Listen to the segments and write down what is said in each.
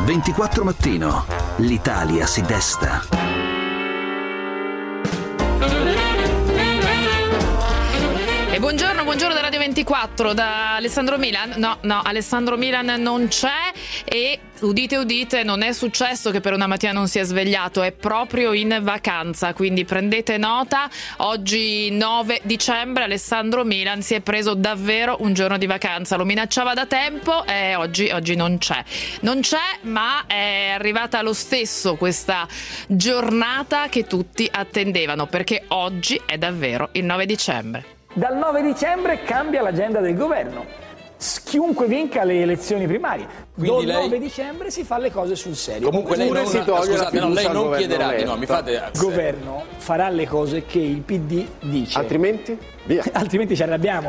24 Mattino. L'Italia si desta. E buongiorno da Radio 24, da Alessandro Milan. No, Alessandro Milan non c'è e udite, non è successo che per una mattina non si è svegliato, è proprio in vacanza, quindi prendete nota. Oggi 9 dicembre Alessandro Milan si è preso davvero un giorno di vacanza, lo minacciava da tempo e oggi non c'è, ma è arrivata lo stesso questa giornata che tutti attendevano, perché oggi è davvero il 9 dicembre. Dal 9 dicembre cambia l'agenda del governo. Chiunque vinca le elezioni primarie. Dal 9 dicembre si fa le cose sul serio. Comunque lei non, lei non chiederà di no, mi fate... Il governo farà le cose che il PD dice. Altrimenti? Via. Altrimenti ci arrabbiamo.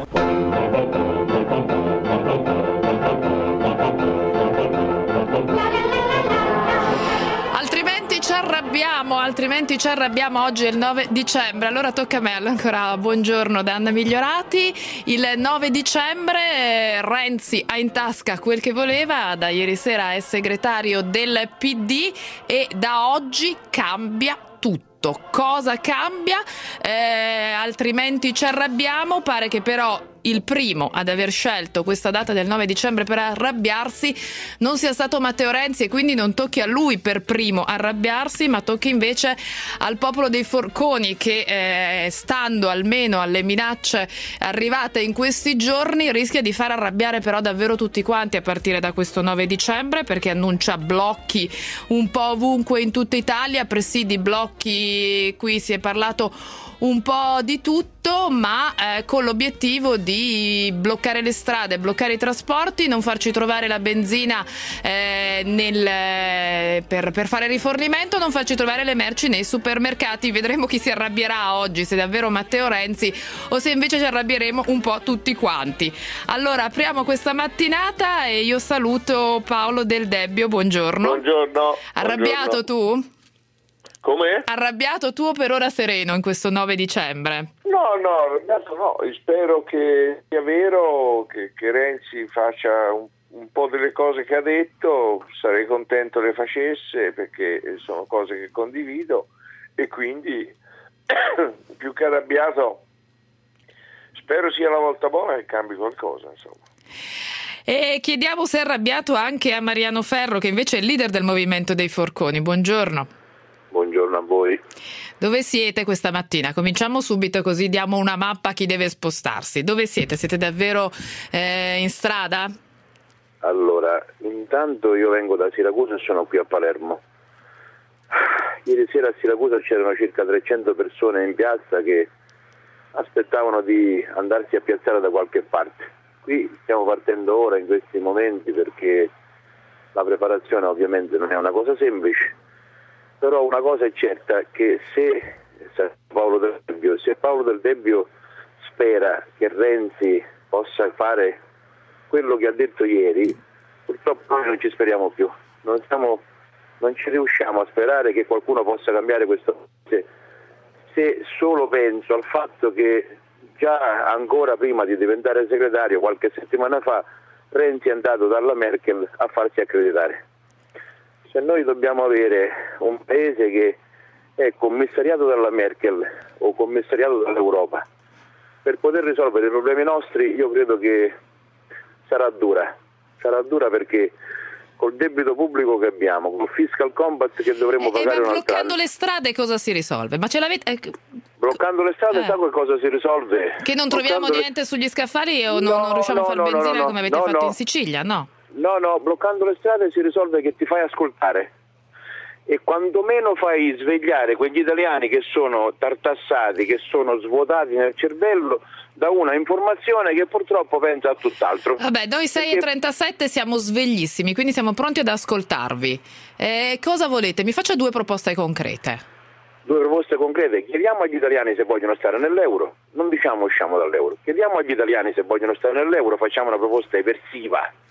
Altrimenti ci arrabbiamo. Oggi è il 9 dicembre, allora tocca a me. Ancora buongiorno da Anna Migliorati. Il 9 dicembre Renzi ha in tasca quel che voleva, da ieri sera è segretario del PD e da oggi cambia tutto. Cosa cambia? Altrimenti ci arrabbiamo. Pare che però il primo ad aver scelto questa data del 9 dicembre per arrabbiarsi non sia stato Matteo Renzi, e quindi non tocchi a lui per primo arrabbiarsi, ma tocchi invece al popolo dei forconi che, stando almeno alle minacce arrivate in questi giorni, rischia di far arrabbiare però davvero tutti quanti a partire da questo 9 dicembre, perché annuncia blocchi un po' ovunque in tutta Italia, presidi, blocchi, qui si è parlato un po' di tutto, ma con l'obiettivo di bloccare le strade, bloccare i trasporti, non farci trovare la benzina per fare rifornimento, non farci trovare le merci nei supermercati. Vedremo chi si arrabbierà oggi, se davvero Matteo Renzi o se invece ci arrabbieremo un po' tutti quanti. Allora apriamo questa mattinata e io saluto Paolo Del Debbio. Buongiorno. Buongiorno. Arrabbiato tu? Come? Arrabbiato tu o per ora sereno in questo 9 dicembre? No, arrabbiato no. Spero che sia vero, che Renzi faccia un po' delle cose che ha detto. Sarei contento le facesse, perché sono cose che condivido, e quindi più che arrabbiato spero sia la volta buona che cambi qualcosa, insomma. E chiediamo se è arrabbiato anche a Mariano Ferro, che invece è il leader del Movimento dei Forconi. Buongiorno. Buongiorno a voi. Dove siete questa mattina? Cominciamo subito, così diamo una mappa a chi deve spostarsi. Dove siete? Siete davvero in strada? Allora, intanto io vengo da Siracusa e sono qui a Palermo. Ieri sera a Siracusa c'erano circa 300 persone in piazza che aspettavano di andarsi a piazzare da qualche parte. Qui stiamo partendo ora in questi momenti, perché la preparazione ovviamente non è una cosa semplice. Però una cosa è certa, che se Paolo Del Debbio spera che Renzi possa fare quello che ha detto ieri, purtroppo noi non ci speriamo più. Non ci riusciamo a sperare che qualcuno possa cambiare questo paese, se solo penso al fatto che già ancora prima di diventare segretario, qualche settimana fa, Renzi è andato dalla Merkel a farsi accreditare. Se noi dobbiamo avere un paese che è commissariato dalla Merkel o commissariato dall'Europa per poter risolvere i problemi nostri, io credo che sarà dura, perché col debito pubblico che abbiamo, col fiscal compact che dovremo pagare un'altra. Bloccando le strade cosa si risolve? Ma ce l'avete? Bloccando le strade sa che cosa si risolve? Che non troviamo niente sugli scaffali o non riusciamo a fare benzina come avete fatto in Sicilia, no? No, bloccando le strade si risolve che ti fai ascoltare e quantomeno fai svegliare quegli italiani che sono tartassati, che sono svuotati nel cervello da una informazione che purtroppo pensa a tutt'altro. Vabbè, noi 6:37 siamo sveglissimi, quindi siamo pronti ad ascoltarvi. Cosa volete? Mi faccia 2 proposte concrete. 2 proposte concrete. Chiediamo agli italiani se vogliono stare nell'euro, non diciamo usciamo dall'euro. Chiediamo agli italiani se vogliono stare nell'euro, facciamo una proposta eversiva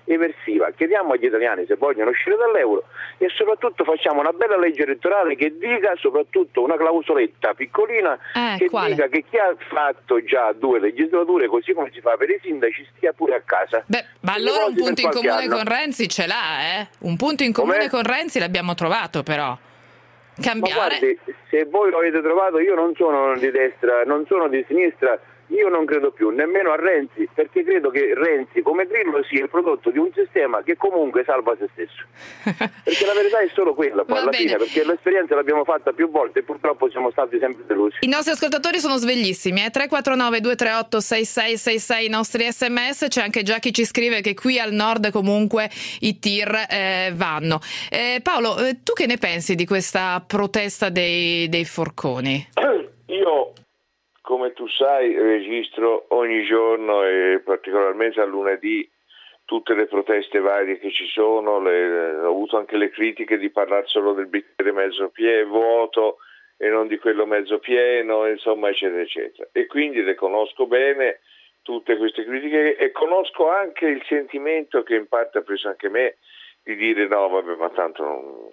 eversiva. Chiediamo agli italiani se vogliono uscire dall'euro e soprattutto facciamo una bella legge elettorale che dica, soprattutto una clausoletta piccolina che quale? dica che chi ha fatto già 2 legislature, così come si fa per i sindaci, stia pure a casa. Beh, ma allora un punto in comune con Renzi ce l'ha, eh? Un punto in comune con Renzi l'abbiamo trovato, però. Cambiare. Ma guardi, se voi lo avete trovato, io non sono di destra, non sono di sinistra, io non credo più nemmeno a Renzi, perché credo che Renzi come Grillo sia il prodotto di un sistema che comunque salva se stesso. Perché la verità è solo quella, poi alla fine, perché l'esperienza l'abbiamo fatta più volte e purtroppo siamo stati sempre delusi. I nostri ascoltatori sono sveglissimi, 349 238 6666 i nostri sms, c'è anche già chi ci scrive che qui al nord comunque i tir vanno. Paolo, tu che ne pensi di questa protesta dei forconi? Io, come tu sai, registro ogni giorno e particolarmente a lunedì tutte le proteste varie che ci sono, ho avuto anche le critiche di parlare solo del bicchiere mezzo vuoto e non di quello mezzo pieno, insomma, eccetera, eccetera. E quindi le conosco bene tutte queste critiche e conosco anche il sentimento che in parte ha preso anche me di dire no, vabbè, ma tanto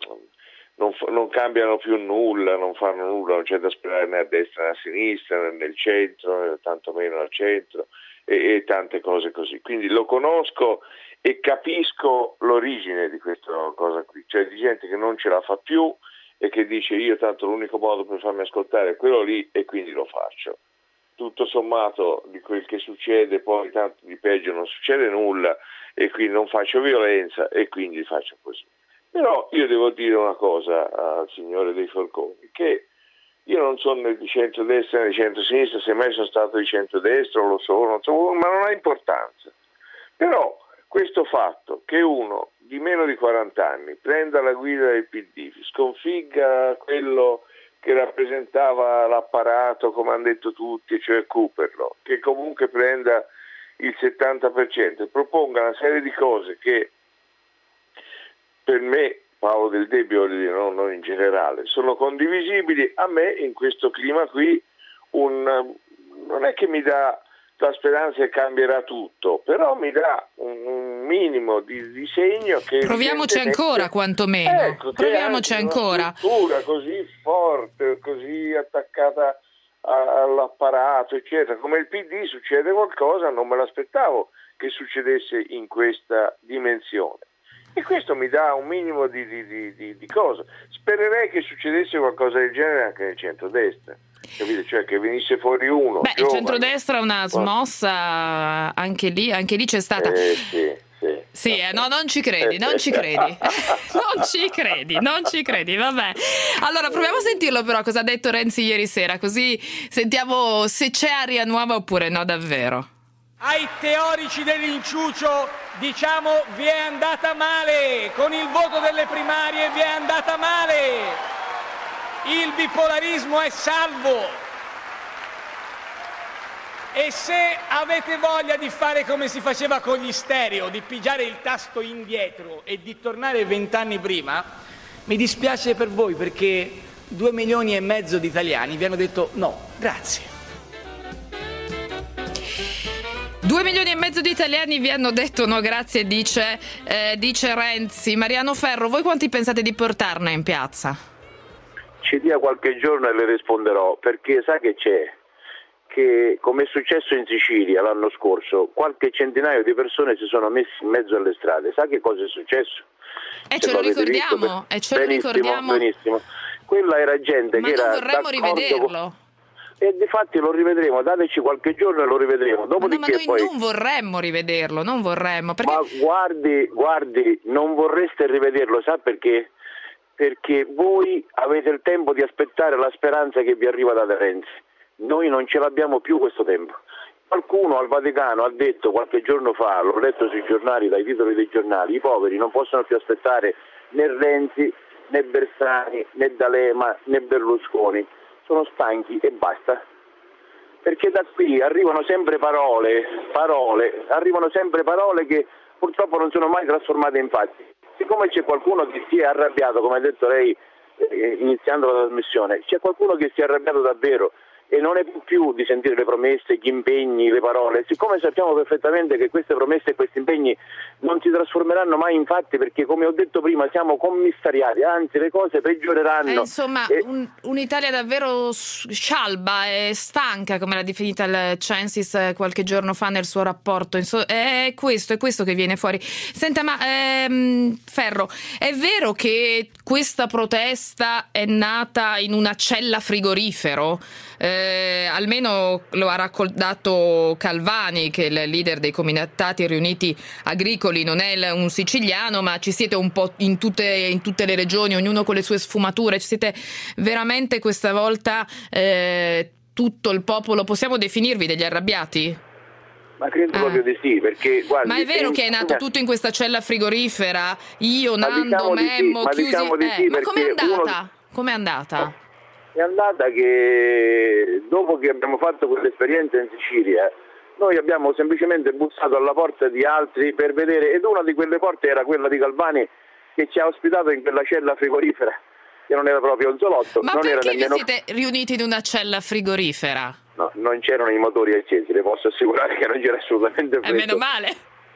non cambiano più nulla, non fanno nulla, non c'è da sperare né a destra né a sinistra, né nel centro, tantomeno al centro e tante cose così. Quindi lo conosco e capisco l'origine di questa cosa qui, cioè di gente che non ce la fa più e che dice io tanto l'unico modo per farmi ascoltare è quello lì e quindi lo faccio. Tutto sommato di quel che succede poi tanto di peggio non succede nulla e quindi non faccio violenza e quindi faccio così. Però io devo dire una cosa al signore dei forconi, che io non sono né di centrodestra né di centrosinistra, se mai sono stato di centrodestra lo sono, ma non ha importanza. Però questo fatto che uno di meno di 40 anni prenda la guida del PD, sconfigga quello che rappresentava l'apparato, come hanno detto tutti, cioè Cooperlo, che comunque prenda il 70% e proponga una serie di cose che per me, Paolo Del Debbio, non in generale, sono condivisibili. A me in questo clima qui non è che mi dà la speranza che cambierà tutto, però mi dà un minimo di segno che... Proviamoci ancora, quantomeno. Ecco, proviamoci ancora. Una struttura così forte, così attaccata all'apparato, eccetera. Come il PD succede qualcosa, non me l'aspettavo che succedesse in questa dimensione. E questo mi dà un minimo di cosa. Spererei che succedesse qualcosa del genere anche nel centrodestra, capite? Cioè che venisse fuori uno. Beh, il centrodestra è una smossa, anche lì c'è stata. Sì, no, non ci credi. Non ci credi, vabbè. Allora, proviamo a sentirlo però cosa ha detto Renzi ieri sera, così sentiamo se c'è aria nuova oppure no davvero. Ai teorici dell'inciucio diciamo vi è andata male, con il voto delle primarie vi è andata male, il bipolarismo è salvo e se avete voglia di fare come si faceva con gli stereo, di pigiare il tasto indietro e di tornare 20 anni prima, mi dispiace per voi perché 2,5 milioni di italiani vi hanno detto no, grazie. 2,5 milioni di italiani vi hanno detto no grazie, dice Renzi. Mariano Ferro, voi quanti pensate di portarne in piazza? Ci dia qualche giorno e le risponderò, perché sa che c'è? Che come è successo in Sicilia l'anno scorso, qualche centinaio di persone si sono messi in mezzo alle strade. Sa che cosa è successo? Ce lo ricordiamo, benissimo. Quella era gente che era non vorremmo rivederlo. E difatti lo rivedremo, dateci qualche giorno e lo rivedremo. Dopodiché ma noi non vorremmo rivederlo, perché... Ma guardi, non vorreste rivederlo, sa perché? Perché voi avete il tempo di aspettare la speranza che vi arriva da Renzi. Noi non ce l'abbiamo più questo tempo. Qualcuno al Vaticano ha detto qualche giorno fa, l'ho letto sui giornali, dai titoli dei giornali, i poveri non possono più aspettare né Renzi, né Bersani, né D'Alema, né Berlusconi. Sono stanchi e basta, perché da qui arrivano sempre parole che purtroppo non sono mai trasformate in fatti. Siccome c'è qualcuno che si è arrabbiato, come ha detto lei iniziando la trasmissione, c'è qualcuno che si è arrabbiato davvero, e non è più di sentire le promesse, gli impegni, le parole, siccome sappiamo perfettamente che queste promesse e questi impegni non si trasformeranno mai in fatti, perché come ho detto prima siamo commissariati, anzi le cose peggioreranno. Insomma, un'Italia davvero scialba e stanca, come l'ha definita il Censis qualche giorno fa nel suo rapporto. È questo che viene fuori. Senta, ma Ferro, è vero che questa protesta è nata in una cella frigorifero? Almeno lo ha raccontato Calvani, che è il leader dei Comitati Riuniti Agricoli, non è un siciliano, ma ci siete un po' in tutte le regioni, ognuno con le sue sfumature, ci siete veramente questa volta tutto il popolo, possiamo definirvi degli arrabbiati? Ma credo proprio di sì, perché guardi, ma è vero che è nato tutto in questa cella frigorifera? Io, Nando, Memmo, chiusi. Ma com'è andata? Com'è andata? È andata che dopo che abbiamo fatto quell'esperienza in Sicilia, noi abbiamo semplicemente bussato alla porta di altri per vedere, ed una di quelle porte era quella di Calvani, che ci ha ospitato in quella cella frigorifera, che non era proprio un salotto. Ma non perché era nemmeno... vi siete riuniti in una cella frigorifera? No, non c'erano i motori accesi, le posso assicurare che non c'era assolutamente freddo. Meno male.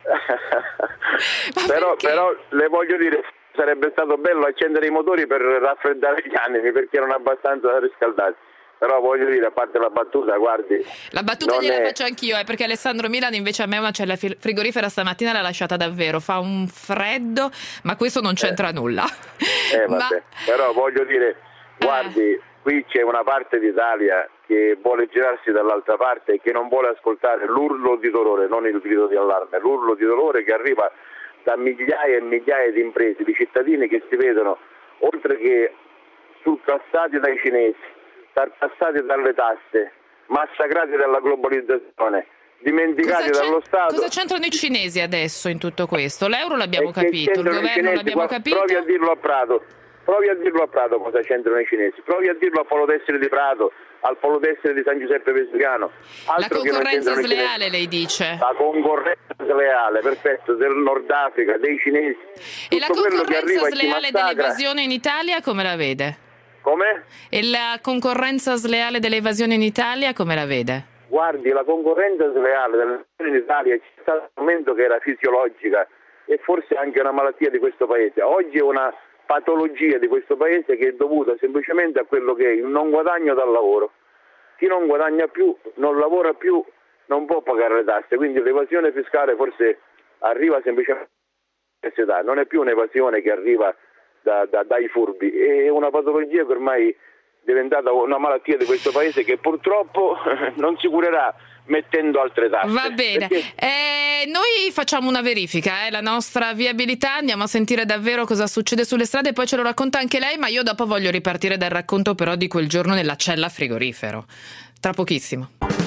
però le voglio dire, sarebbe stato bello accendere i motori per raffreddare gli animi, perché erano abbastanza riscaldati. Però voglio dire, a parte la battuta, guardi... La battuta gliela faccio anch'io, perché Alessandro Milani invece a me una cella frigorifera stamattina l'ha lasciata davvero, fa un freddo, ma questo non c'entra nulla. Vabbè. Però voglio dire, guardi, qui c'è una parte d'Italia che vuole girarsi dall'altra parte e che non vuole ascoltare l'urlo di dolore, non il grido di allarme, l'urlo di dolore che arriva da migliaia e migliaia di imprese, di cittadini che si vedono, oltre che surclassati dai cinesi, tartassati dalle tasse, massacrati dalla globalizzazione, dimenticati dallo Stato. Cosa c'entrano i cinesi adesso in tutto questo? L'euro l'abbiamo capito, il governo l'abbiamo capito. Provi a dirlo a Prato cosa c'entrano i cinesi, provi a dirlo al Polo Tessile di Prato, al Polo Tessile di San Giuseppe Vesuvano. La concorrenza sleale, lei dice? La concorrenza sleale, perfetto, del Nord Africa, dei cinesi. E la concorrenza sleale dell'evasione in Italia come la vede? Come? E la concorrenza sleale dell'evasione in Italia come la vede? Guardi, la concorrenza sleale dell'evasione in Italia c'è stato un momento che era fisiologica e forse anche una malattia di questo paese. Oggi è una patologia di questo paese che è dovuta semplicemente a quello che è il non guadagno dal lavoro. Chi non guadagna più, non lavora più, non può pagare le tasse, quindi l'evasione fiscale forse arriva semplicemente all'università, non è più un'evasione che arriva dai furbi, è una patologia che ormai è diventata una malattia di questo paese che purtroppo non si curerà mettendo altre tasse. Va bene, noi facciamo una verifica, la nostra viabilità, andiamo a sentire davvero cosa succede sulle strade, poi ce lo racconta anche lei, ma io dopo voglio ripartire dal racconto però di quel giorno nella cella frigorifero, tra pochissimo.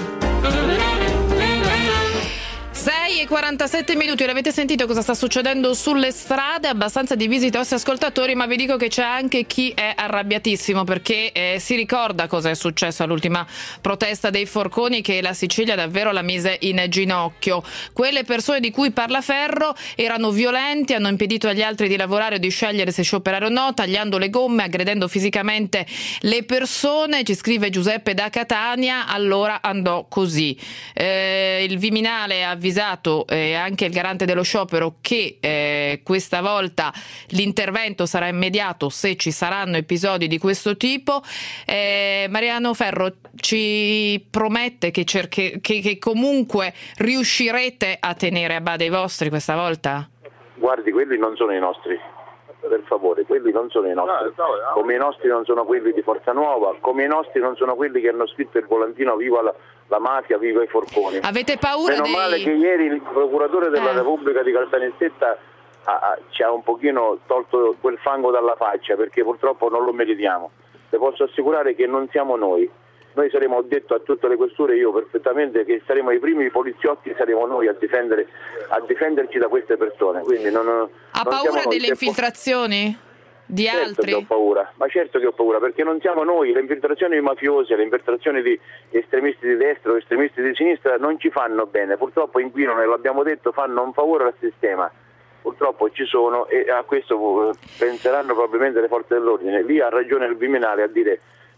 6:47, l'avete sentito cosa sta succedendo sulle strade, abbastanza divisi i nostri ascoltatori, ma vi dico che c'è anche chi è arrabbiatissimo perché si ricorda cosa è successo all'ultima protesta dei forconi, che la Sicilia davvero la mise in ginocchio. Quelle persone di cui parla Ferro erano violenti, hanno impedito agli altri di lavorare o di scegliere se scioperare o no, tagliando le gomme, aggredendo fisicamente le persone, ci scrive Giuseppe da Catania. Allora andò così. Il Viminale ha avvisato e anche il garante dello sciopero che questa volta l'intervento sarà immediato se ci saranno episodi di questo tipo. Mariano Ferro ci promette che comunque riuscirete a tenere a bada i vostri questa volta? Guardi, quelli non sono i nostri, per favore, quelli non sono i nostri, come i nostri non sono quelli di Forza Nuova, come i nostri non sono quelli che hanno scritto il volantino viva la mafia, viva i forconi. Avete paura Meno male che ieri il procuratore della Repubblica di Caltanissetta ci ha un pochino tolto quel fango dalla faccia, perché purtroppo non lo meritiamo. Le posso assicurare che non siamo noi saremo, ho detto a tutte le questure io perfettamente, che saremo i primi poliziotti, saremo noi a difenderci da queste persone. Quindi non paura delle infiltrazioni? Di altri? Che ho paura, ma certo che ho paura, perché non siamo noi, le infiltrazioni mafiose, le infiltrazioni di estremisti di destra o estremisti di sinistra non ci fanno bene, purtroppo inquinano, e l'abbiamo detto, fanno un favore al sistema, purtroppo ci sono, e a questo penseranno probabilmente le forze dell'ordine. Lì ha ragione il Viminale a dire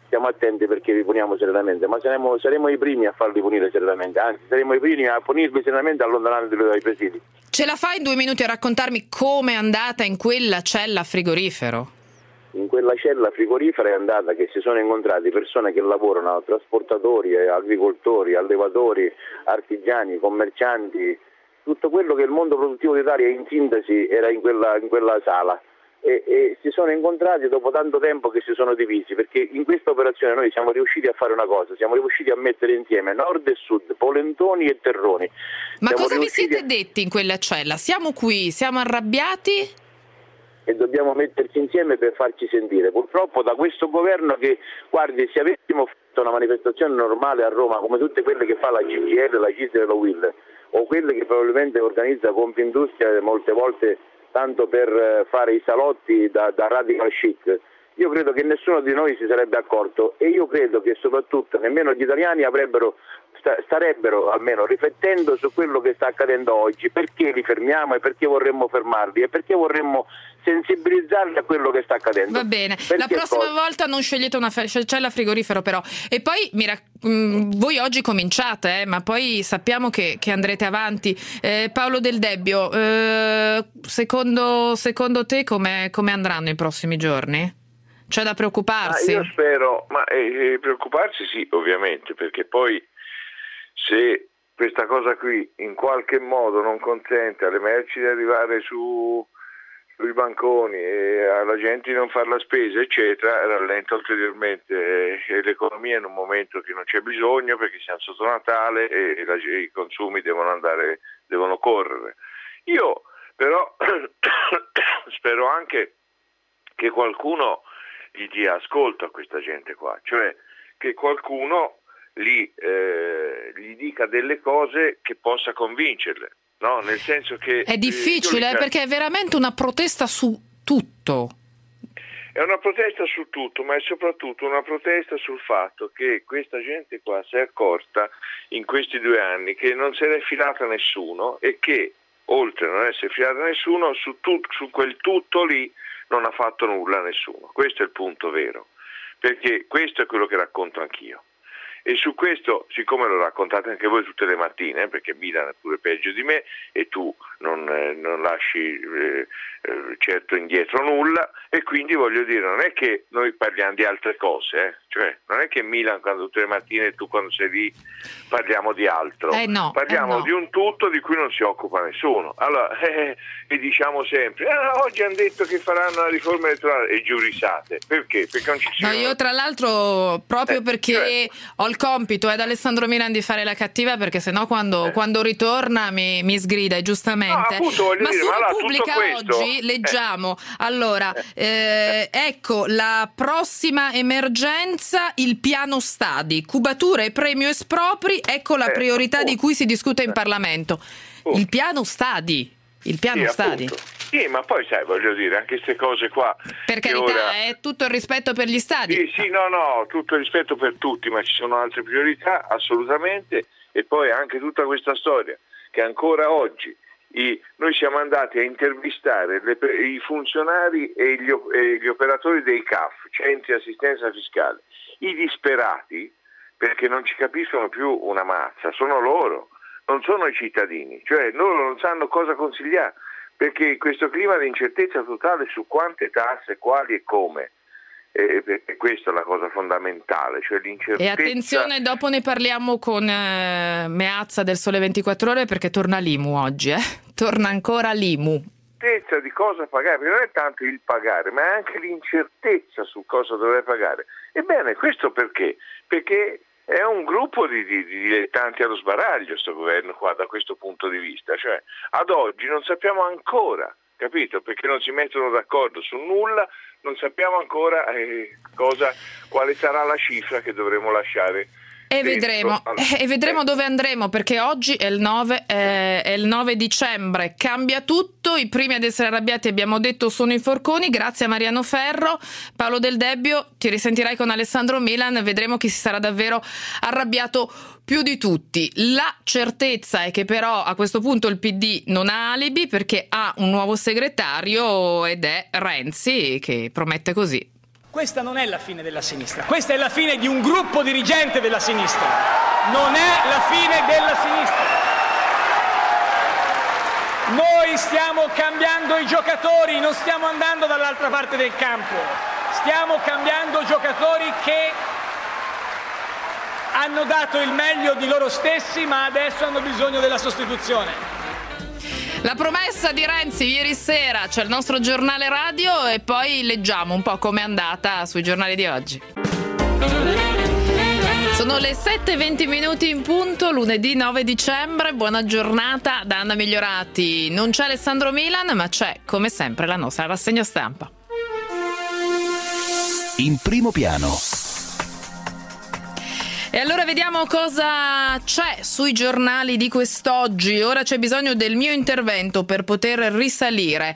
stiamo attenti perché vi puniamo serenamente, ma saremo i primi a farli punire serenamente, anzi saremo i primi a punirvi serenamente allontanandoli dai presidi. Ce la fai in 2 minuti a raccontarmi come è andata in quella cella frigorifero? In quella cella frigorifera è andata che si sono incontrati persone che lavorano, trasportatori, agricoltori, allevatori, artigiani, commercianti, tutto quello che il mondo produttivo d'Italia in sintesi era in quella sala. E si sono incontrati dopo tanto tempo che si sono divisi, perché in questa operazione noi siamo riusciti a fare una cosa, siamo riusciti a mettere insieme nord e sud, polentoni e terroni. Ma cosa vi siete detti in quella cella? Siamo qui, siamo arrabbiati? E dobbiamo metterci insieme per farci sentire. Purtroppo da questo governo che, guardi, se avessimo fatto una manifestazione normale a Roma come tutte quelle che fa la CGIL, la CISL e la UIL, o quelle che probabilmente organizza Confindustria molte volte tanto per fare i salotti da radical chic, io credo che nessuno di noi si sarebbe accorto, e io credo che soprattutto nemmeno gli italiani starebbero almeno riflettendo su quello che sta accadendo oggi, perché li fermiamo e perché vorremmo fermarli e perché vorremmo sensibilizzarli a quello che sta accadendo. Va bene, perché la prossima volta non scegliete una cella frigorifero però. E poi voi oggi cominciate, ma poi sappiamo che andrete avanti. Paolo Del Debbio, secondo te come andranno i prossimi giorni? C'è da preoccuparsi? Io spero, ma preoccuparsi sì, ovviamente, perché poi se questa cosa qui in qualche modo non consente alle merci di arrivare sui banconi e alla gente di non fare la spesa, eccetera, rallenta ulteriormente l'economia in un momento che non c'è bisogno, perché siamo sotto Natale e i consumi devono correre. Io però spero anche che qualcuno gli dia ascolto a questa gente qua, cioè che qualcuno gli dica delle cose che possa convincerle, no? Nel senso che è difficile perché è veramente una protesta su tutto. È una protesta su tutto, ma è soprattutto una protesta sul fatto che questa gente qua si è accorta in questi 2 anni che non se n'è filata nessuno e che oltre a non essere filata nessuno su quel tutto lì non ha fatto nulla a nessuno. Questo è il punto vero, perché questo è quello che racconto anch'io. E su questo, siccome lo raccontate anche voi tutte le mattine, perché Milan è pure peggio di me e tu non lasci certo indietro nulla, e quindi voglio dire, non è che noi parliamo di altre cose, cioè non è che Milan quando tutte le mattine e tu quando sei lì parliamo di altro, parliamo di un tutto di cui non si occupa nessuno. Allora, e diciamo sempre, oggi hanno detto che faranno la riforma elettorale e giurisate, perché? Perché non ci sono... No, io tra l'altro proprio perché ho il compito ad Alessandro Milan di fare la cattiva, perché sennò quando ritorna mi sgrida, e giustamente. No, appunto, ma dire, su ma Repubblica oggi leggiamo ecco la prossima emergenza, il piano Stadi, cubatura e premio espropri, ecco la priorità di cui si discute in Parlamento. Il piano Stadi. Stadi. Sì, ma poi sai, voglio dire, anche queste cose qua. Per carità, è tutto il rispetto per gli stadi. Sì, no, tutto il rispetto per tutti, ma ci sono altre priorità, assolutamente, e poi anche tutta questa storia, che ancora oggi noi siamo andati a intervistare i funzionari e gli operatori dei CAF, centri di assistenza fiscale, i disperati, perché non ci capiscono più una mazza, sono loro, non sono i cittadini, cioè loro non sanno cosa consigliare, perché questo clima di incertezza totale su quante tasse, quali e come, questa è la cosa fondamentale, cioè l'incertezza. E attenzione, dopo ne parliamo con Meazza del Sole 24 Ore, perché torna l'IMU oggi, torna ancora l'IMU. L'incertezza di cosa pagare, perché non è tanto il pagare, ma è anche l'incertezza su cosa dovrei pagare. Ebbene, questo perché? Perché è un gruppo di dilettanti allo sbaraglio sto governo qua da questo punto di vista, cioè ad oggi non sappiamo ancora, capito? Perché non si mettono d'accordo su nulla, non sappiamo ancora quale sarà la cifra che dovremo lasciare. E vedremo dove andremo, perché oggi è il 9 dicembre, cambia tutto. I primi ad essere arrabbiati, abbiamo detto, sono i forconi. Grazie a Mariano Ferro. Paolo Del Debbio, ti risentirai con Alessandro Milan, vedremo chi si sarà davvero arrabbiato più di tutti. La certezza è che però a questo punto il PD non ha alibi, perché ha un nuovo segretario ed è Renzi, che promette così. Questa non è la fine della sinistra, questa è la fine di un gruppo dirigente della sinistra, non è la fine della sinistra. Noi stiamo cambiando i giocatori, non stiamo andando dall'altra parte del campo, stiamo cambiando giocatori che hanno dato il meglio di loro stessi, ma adesso hanno bisogno della sostituzione. La promessa di Renzi ieri sera, c'è il nostro giornale radio e poi leggiamo un po' com'è andata sui giornali di oggi. Sono le 7:20 in punto, lunedì 9 dicembre, buona giornata da Anna Migliorati. Non c'è Alessandro Milan, ma c'è, come sempre, la nostra rassegna stampa. In primo piano. E allora vediamo cosa c'è sui giornali di quest'oggi. Ora c'è bisogno del mio intervento per poter risalire.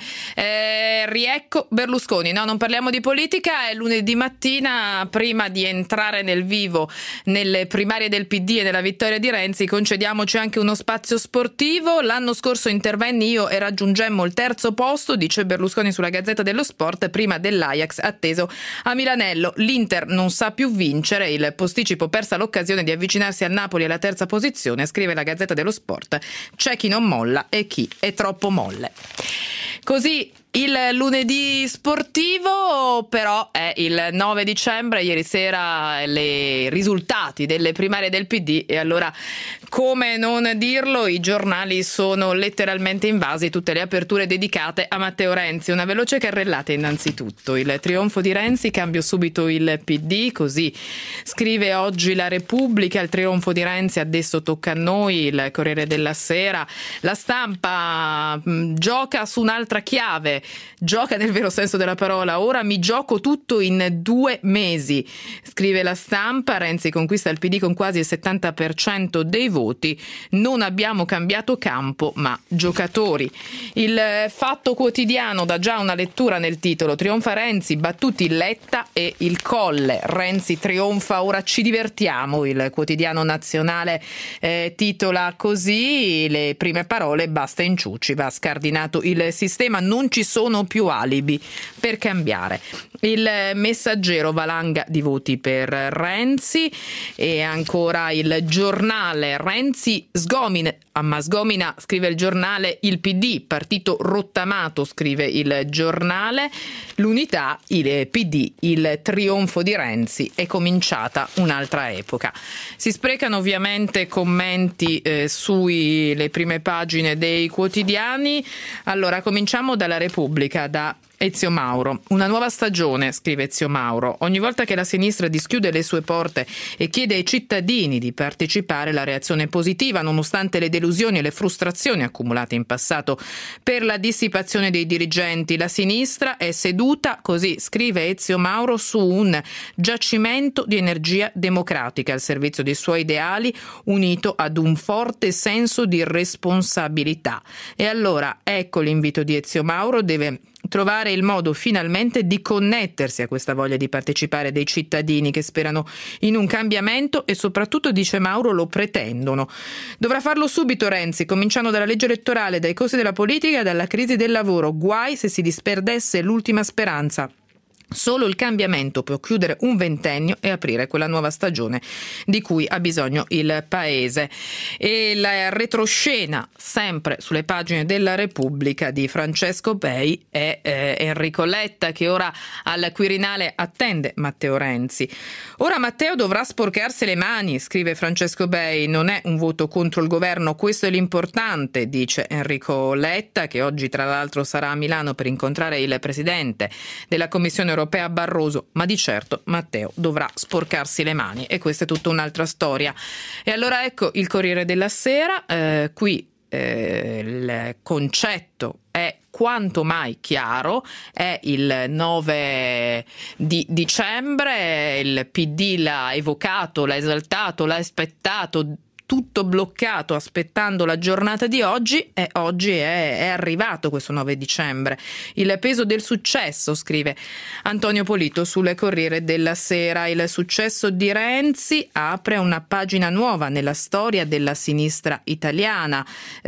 Riecco Berlusconi. No, non parliamo di politica, è lunedì mattina, prima di entrare nel vivo nelle primarie del PD e nella vittoria di Renzi, concediamoci anche uno spazio sportivo. L'anno scorso intervenni io e raggiungemmo il terzo posto, dice Berlusconi sulla Gazzetta dello Sport, prima dell'Ajax atteso a Milanello. L'Inter non sa più vincere, il posticipo persa l'occasione di avvicinarsi al Napoli alla terza posizione, scrive la Gazzetta dello Sport. C'è chi non molla e chi è troppo molle. Così il lunedì sportivo, però è il 9 dicembre, ieri sera i risultati delle primarie del PD e allora come non dirlo, i giornali sono letteralmente invasi, tutte le aperture dedicate a Matteo Renzi. Una veloce carrellata innanzitutto, il trionfo di Renzi, cambio subito il PD, così scrive oggi la Repubblica, il trionfo di Renzi adesso tocca a noi, il Corriere della Sera, la Stampa gioca su un'altra chiave, gioca nel vero senso della parola, ora mi gioco tutto in 2 mesi, scrive la Stampa. Renzi conquista il PD con quasi il 70% dei voti, non abbiamo cambiato campo ma giocatori. Il Fatto Quotidiano dà già una lettura nel titolo, trionfa Renzi, battuti Letta e il Colle, Renzi trionfa, ora ci divertiamo, il quotidiano nazionale titola così, le prime parole, basta inciuci, va scardinato il sistema, non ci sono più alibi per cambiare. Il Messaggero, valanga di voti per Renzi e ancora il Giornale, Renzi sgomina, ma sgomina, scrive il Giornale, il PD, partito rottamato, scrive il Giornale, l'Unità, il PD, il trionfo di Renzi, è cominciata un'altra epoca. Si sprecano ovviamente commenti sulle prime pagine dei quotidiani. Allora cominciamo dalla Repubblica, da Ezio Mauro. Una nuova stagione, scrive Ezio Mauro. Ogni volta che la sinistra dischiude le sue porte e chiede ai cittadini di partecipare, la reazione è positiva, nonostante le delusioni e le frustrazioni accumulate in passato per la dissipazione dei dirigenti. La sinistra è seduta, così scrive Ezio Mauro, su un giacimento di energia democratica al servizio dei suoi ideali, unito ad un forte senso di responsabilità. E allora ecco l'invito di Ezio Mauro, deve trovare il modo finalmente di connettersi a questa voglia di partecipare dei cittadini che sperano in un cambiamento e soprattutto, dice Mauro, lo pretendono. Dovrà farlo subito Renzi, cominciando dalla legge elettorale, dai costi della politica e dalla crisi del lavoro. Guai se si disperdesse l'ultima speranza. Solo il cambiamento può chiudere un ventennio e aprire quella nuova stagione di cui ha bisogno il Paese. E la retroscena, sempre sulle pagine della Repubblica, di Francesco Bei è Enrico Letta, che ora al Quirinale attende Matteo Renzi. Ora Matteo dovrà sporcarsi le mani, scrive Francesco Bei, non è un voto contro il governo, questo è l'importante, dice Enrico Letta, che oggi tra l'altro sarà a Milano per incontrare il presidente della Commissione europea Barroso, ma di certo Matteo dovrà sporcarsi le mani e questa è tutta un'altra storia. E allora ecco il Corriere della Sera, qui il concetto è quanto mai chiaro, è il 9 di dicembre, il PD l'ha evocato, l'ha esaltato, l'ha aspettato, tutto bloccato aspettando la giornata di oggi, e oggi è arrivato questo 9 dicembre. Il peso del successo, scrive Antonio Polito sul Corriere della Sera. Il successo di Renzi apre una pagina nuova nella storia della sinistra italiana,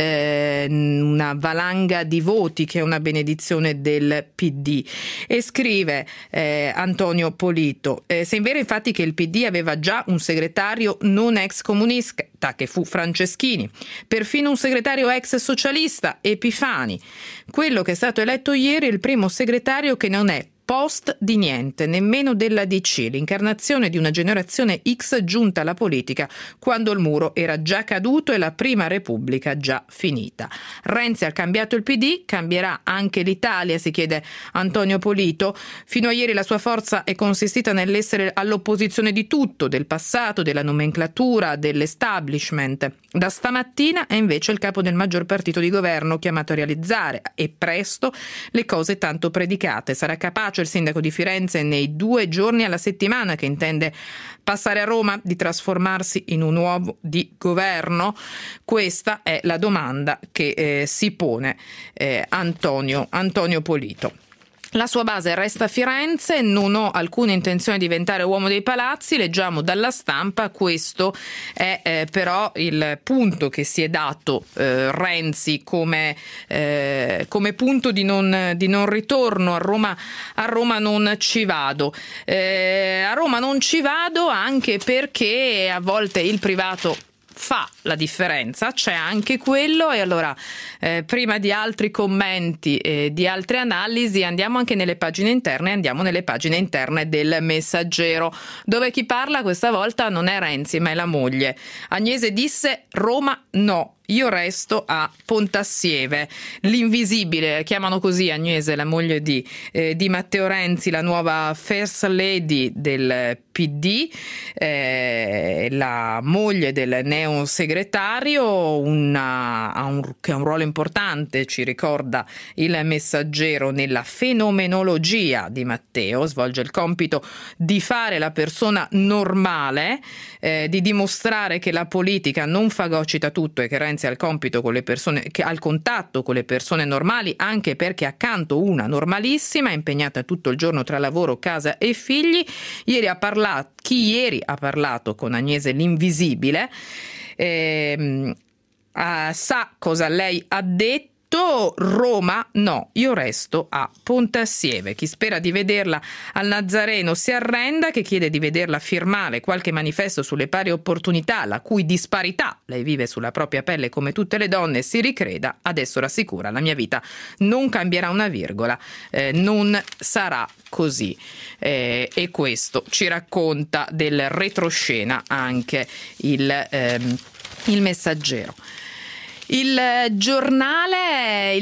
una valanga di voti che è una benedizione del PD. E scrive Antonio Polito, sembra infatti che il PD aveva già un segretario non ex comunista, che fu Franceschini, perfino un segretario ex socialista, Epifani. Quello che è stato eletto ieri è il primo segretario che non è post di niente, nemmeno della DC, l'incarnazione di una generazione X giunta alla politica quando il muro era già caduto e la prima repubblica già finita. Renzi ha cambiato il PD, cambierà anche l'Italia, si chiede Antonio Polito. Fino a ieri la sua forza è consistita nell'essere all'opposizione di tutto, del passato, della nomenclatura, dell'establishment. Da stamattina è invece il capo del maggior partito di governo, chiamato a realizzare, e presto, le cose tanto predicate. Sarà capace il sindaco di Firenze nei 2 giorni alla settimana che intende passare a Roma di trasformarsi in un uovo di governo? Questa è la domanda che si pone Antonio Polito. La sua base resta a Firenze, non ho alcuna intenzione di diventare uomo dei palazzi, leggiamo dalla Stampa. Questo è però il punto che si è dato Renzi come punto di non ritorno. A Roma non ci vado. A Roma non ci vado anche perché a volte il privato fa la differenza, c'è anche quello. E allora prima di altri commenti e di altre analisi andiamo anche nelle pagine interne, del Messaggero, dove chi parla questa volta non è Renzi ma è la moglie. Agnese disse: Roma no, io resto a Pontassieve. L'invisibile, chiamano così Agnese, la moglie di Matteo Renzi, la nuova first lady del PD, la moglie del neo segretario, che ha un ruolo importante, ci ricorda il Messaggero, nella fenomenologia di Matteo. Svolge il compito di fare la persona normale, di dimostrare che la politica non fagocita tutto e che Renzi ha il compito con le persone, che ha il contatto con le persone normali, anche perché accanto una normalissima impegnata tutto il giorno tra lavoro, casa e figli. Chi ieri ha parlato con Agnese l'invisibile sa cosa lei ha detto. Roma no, io resto a Pontassieve. Chi spera di vederla al Nazareno si arrenda, che chiede di vederla firmare qualche manifesto sulle pari opportunità, la cui disparità lei vive sulla propria pelle come tutte le donne, si ricreda. Adesso rassicura: la mia vita non cambierà una virgola, non sarà così. E questo ci racconta del retroscena anche il Messaggero. Il giornale,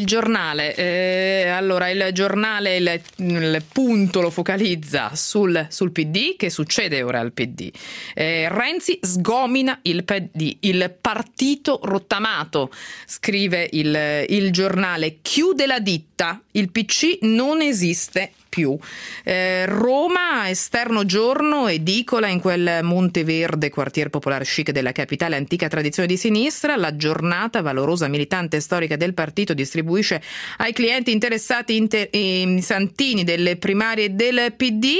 il punto lo focalizza sul PD. Che succede ora al PD? Renzi sgomina il PD, il partito rottamato, scrive il giornale. Chiude la ditta, il PC non esiste più. Roma, esterno giorno, edicola in quel Monteverde, quartier popolare chic della capitale, antica tradizione di sinistra. La Giornata, valorosa militante storica del partito, distribuisce ai clienti interessati i santini delle primarie del PD.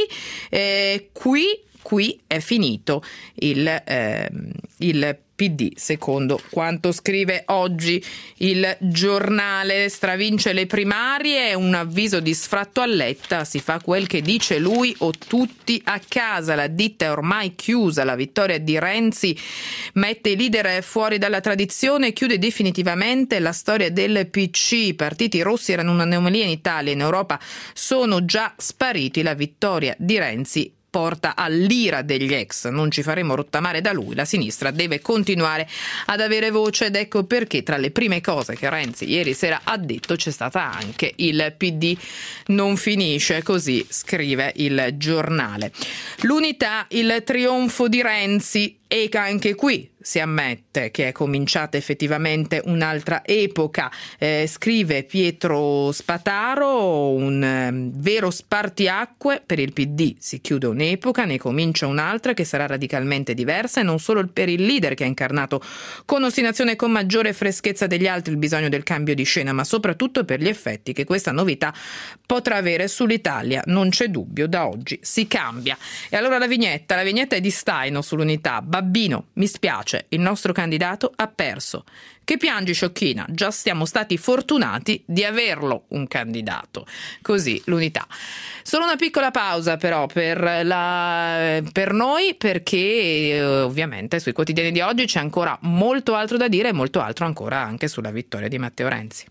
Qui è finito il PD, secondo quanto scrive oggi il giornale. Stravince le primarie, un avviso di sfratto a Letta: si fa quel che dice lui o tutti a casa. La ditta è ormai chiusa, la vittoria di Renzi mette i leader fuori dalla tradizione e chiude definitivamente la storia del PC. I partiti rossi erano un'anomalia in Italia, in Europa sono già spariti. La vittoria di Renzi porta all'ira degli ex. Non ci faremo rottamare da lui, la sinistra deve continuare ad avere voce, ed ecco perché tra le prime cose che Renzi ieri sera ha detto c'è stata anche il PD non finisce così, scrive il giornale. L'Unità, il trionfo di Renzi E anche qui si ammette che è cominciata effettivamente un'altra epoca, scrive Pietro Spataro, un vero spartiacque per il PD. Si chiude un'epoca, ne comincia un'altra che sarà radicalmente diversa, e non solo per il leader, che ha incarnato con ostinazione e con maggiore freschezza degli altri il bisogno del cambio di scena, ma soprattutto per gli effetti che questa novità potrà avere sull'Italia. Non c'è dubbio, da oggi si cambia. E allora la vignetta è di Staino sull'Unità. Babbino, mi spiace, il nostro candidato ha perso. Che piangi, sciocchina? Già siamo stati fortunati di averlo un candidato. Così l'Unità. Solo una piccola pausa però per noi, perché ovviamente sui quotidiani di oggi c'è ancora molto altro da dire, e molto altro ancora anche sulla vittoria di Matteo Renzi.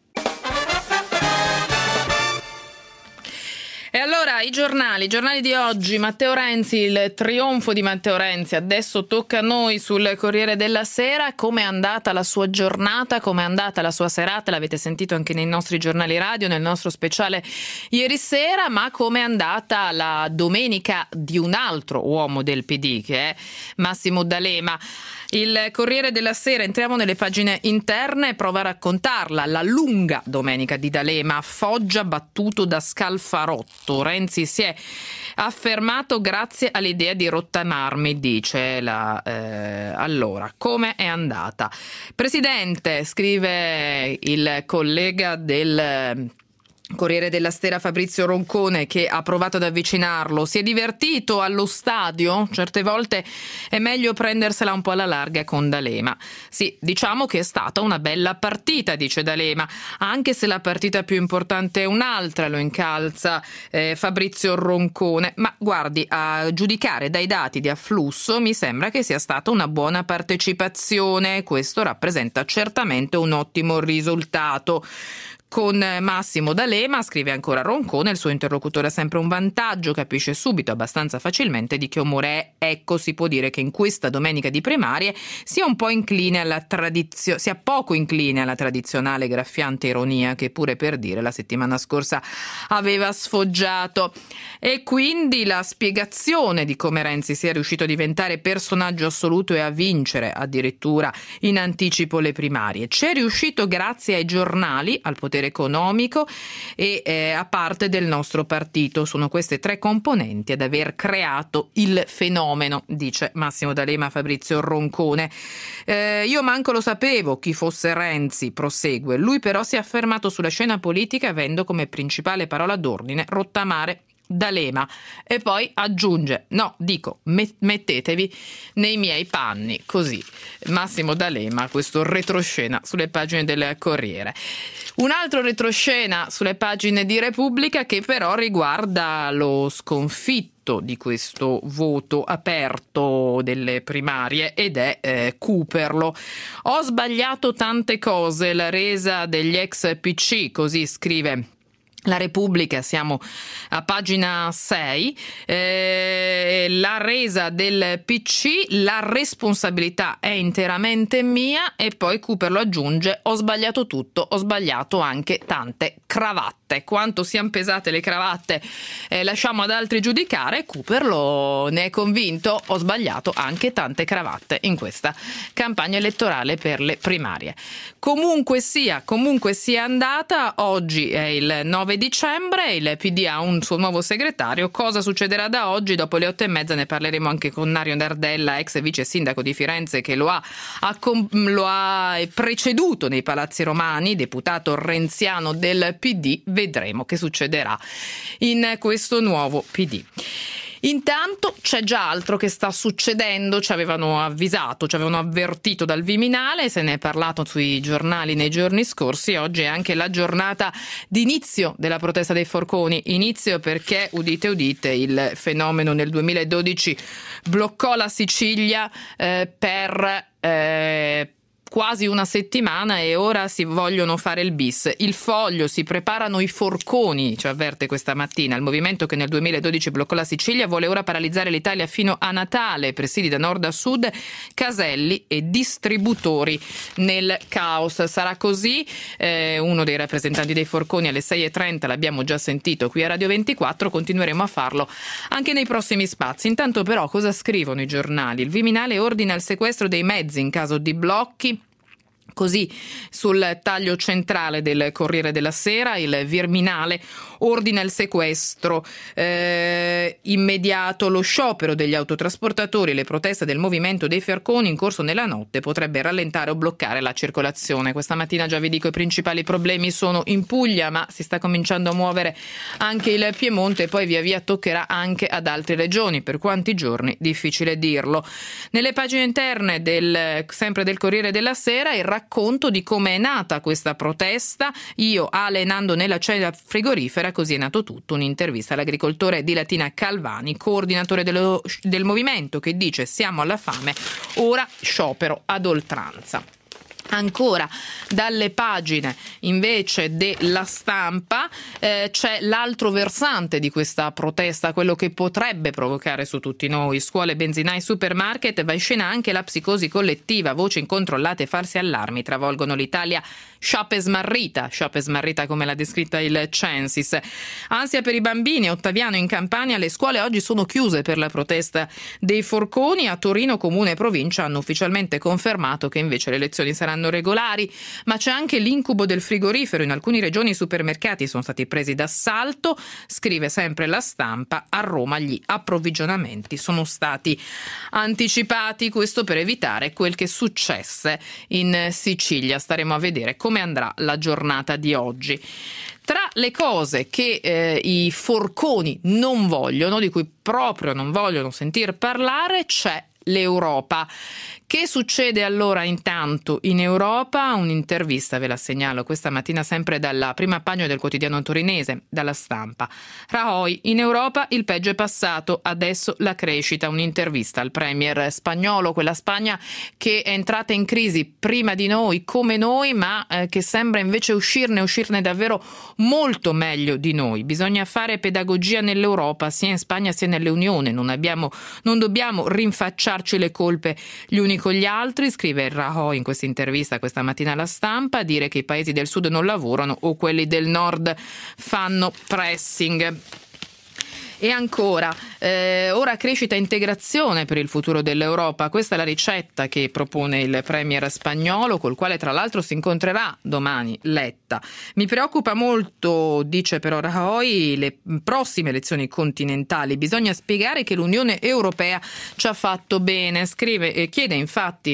E allora i giornali di oggi: Matteo Renzi, il trionfo di Matteo Renzi. Adesso tocca a noi sul Corriere della Sera. Come è andata la sua giornata, come è andata la sua serata? L'avete sentito anche nei nostri giornali radio, nel nostro speciale ieri sera. Ma come è andata la domenica di un altro uomo del PD, che è Massimo D'Alema? Il Corriere della Sera, entriamo nelle pagine interne, prova a raccontarla. La lunga domenica di D'Alema, Foggia battuto da Scalfarotto. Renzi si è affermato grazie all'idea di rottamarmi, dice allora, come è andata? Presidente, scrive il collega del Corriere della Sera Fabrizio Roncone, che ha provato ad avvicinarlo. Si è divertito allo stadio? Certe volte è meglio prendersela un po' alla larga con D'Alema. Sì, diciamo che è stata una bella partita, dice D'Alema, anche se la partita più importante è un'altra, lo incalza Fabrizio Roncone. Ma guardi, a giudicare dai dati di afflusso mi sembra che sia stata una buona partecipazione. Questo rappresenta certamente un ottimo risultato. Con Massimo D'Alema, scrive ancora Roncone, il suo interlocutore ha sempre un vantaggio, capisce subito abbastanza facilmente di che umore è. Ecco, si può dire che in questa domenica di primarie sia un po' incline alla sia poco incline alla tradizionale graffiante ironia che, pure per dire, la settimana scorsa aveva sfoggiato. E quindi la spiegazione di come Renzi sia riuscito a diventare personaggio assoluto e a vincere addirittura in anticipo le primarie. C'è riuscito grazie ai giornali, al potere economico e a parte del nostro partito. Sono queste tre componenti ad aver creato il fenomeno, dice Massimo D'Alema a Fabrizio Roncone. Io manco lo sapevo chi fosse Renzi, prosegue. Lui però si è affermato sulla scena politica avendo come principale parola d'ordine rottamare D'Alema, e poi aggiunge: no, dico, mettetevi nei miei panni. Così Massimo D'Alema, questo retroscena sulle pagine del Corriere. Un altro retroscena sulle pagine di Repubblica, che però riguarda lo sconfitto di questo voto aperto delle primarie, ed è Cooperlo. Ho sbagliato tante cose, la resa degli ex PC, così scrive La Repubblica, siamo a pagina 6, la resa del PC, la responsabilità è interamente mia, e poi Cooperlo aggiunge: ho sbagliato tutto, ho sbagliato anche tante cravatte. Quanto siano pesate le cravatte lasciamo ad altri giudicare. Cooperlo ne è convinto: ho sbagliato anche tante cravatte in questa campagna elettorale per le primarie. Comunque sia andata, oggi è il 9 dicembre, il PD ha un suo nuovo segretario. Cosa succederà da oggi? Dopo le 8:30 ne parleremo anche con Nario Nardella, ex vice sindaco di Firenze, che lo ha preceduto nei Palazzi Romani, deputato renziano del PD. Vedremo che succederà in questo nuovo PD. Intanto c'è già altro che sta succedendo, ci avevano avvertito dal Viminale, se ne è parlato sui giornali nei giorni scorsi. Oggi è anche la giornata di inizio della protesta dei forconi. Inizio perché, udite udite, il fenomeno nel 2012 bloccò la Sicilia per quasi una settimana e ora si vogliono fare il bis. Il Foglio, si preparano i forconi, ci avverte questa mattina. Il movimento che nel 2012 bloccò la Sicilia vuole ora paralizzare l'Italia fino a Natale. Presidi da nord a sud, caselli e distributori nel caos. Sarà così. Uno dei rappresentanti dei forconi alle 6.30 l'abbiamo già sentito qui a Radio 24, continueremo a farlo anche nei prossimi spazi. Intanto però cosa scrivono i giornali? Il Viminale ordina il sequestro dei mezzi in caso di blocchi. Così sul taglio centrale del Corriere della Sera il Viminale ordina il sequestro immediato. Lo sciopero degli autotrasportatori e le proteste del movimento dei Forconi in corso nella notte potrebbe rallentare o bloccare la circolazione. Questa mattina già vi dico i principali problemi sono in Puglia, ma si sta cominciando a muovere anche il Piemonte e poi via via toccherà anche ad altre regioni. Per quanti giorni? Difficile dirlo. Nelle pagine interne sempre del Corriere della Sera il racconto di come è nata questa protesta. Io, Ale, Nando nella cella frigorifera, così è nato tutto. Un'intervista all'agricoltore di Latina Calvani, coordinatore del movimento, che dice: siamo alla fame, ora sciopero ad oltranza. Ancora dalle pagine invece della Stampa c'è l'altro versante di questa protesta, quello che potrebbe provocare su tutti noi. Scuole, benzinai, supermarket, va in scena anche la psicosi collettiva, voci incontrollate e falsi allarmi travolgono l'Italia sciape smarrita come l'ha descritta il Censis. Ansia per i bambini, Ottaviano in Campania, le scuole oggi sono chiuse per la protesta dei forconi. A Torino comune e provincia hanno ufficialmente confermato che invece le lezioni saranno regolari, ma c'è anche l'incubo del frigorifero. In alcune regioni i supermercati sono stati presi d'assalto, scrive sempre la Stampa. A Roma gli approvvigionamenti sono stati anticipati, questo per evitare quel che successe in Sicilia. Staremo a vedere come andrà la giornata di oggi. Tra le cose che i forconi non vogliono, di cui proprio non vogliono sentir parlare, c'è l'Europa. Che succede allora intanto in Europa? Un'intervista, ve la segnalo questa mattina sempre dalla prima pagina del quotidiano torinese, dalla Stampa. Rajoy, in Europa il peggio è passato, adesso la crescita. Un'intervista al premier spagnolo, quella Spagna che è entrata in crisi prima di noi, come noi, ma che sembra invece uscirne davvero molto meglio di noi. Bisogna fare pedagogia nell'Europa, sia in Spagna sia nell'Unione. Non dobbiamo rinfacciarci le colpe gli uni con gli altri, scrive Rajoy in questa intervista questa mattina alla Stampa. Dire che i paesi del sud non lavorano o quelli del nord fanno pressing. E ancora, ora crescita e integrazione per il futuro dell'Europa. Questa è la ricetta che propone il premier spagnolo, col quale tra l'altro si incontrerà domani Letta. Mi preoccupa molto, dice però Rajoy, le prossime elezioni continentali. Bisogna spiegare che l'Unione Europea ci ha fatto bene. Chiede infatti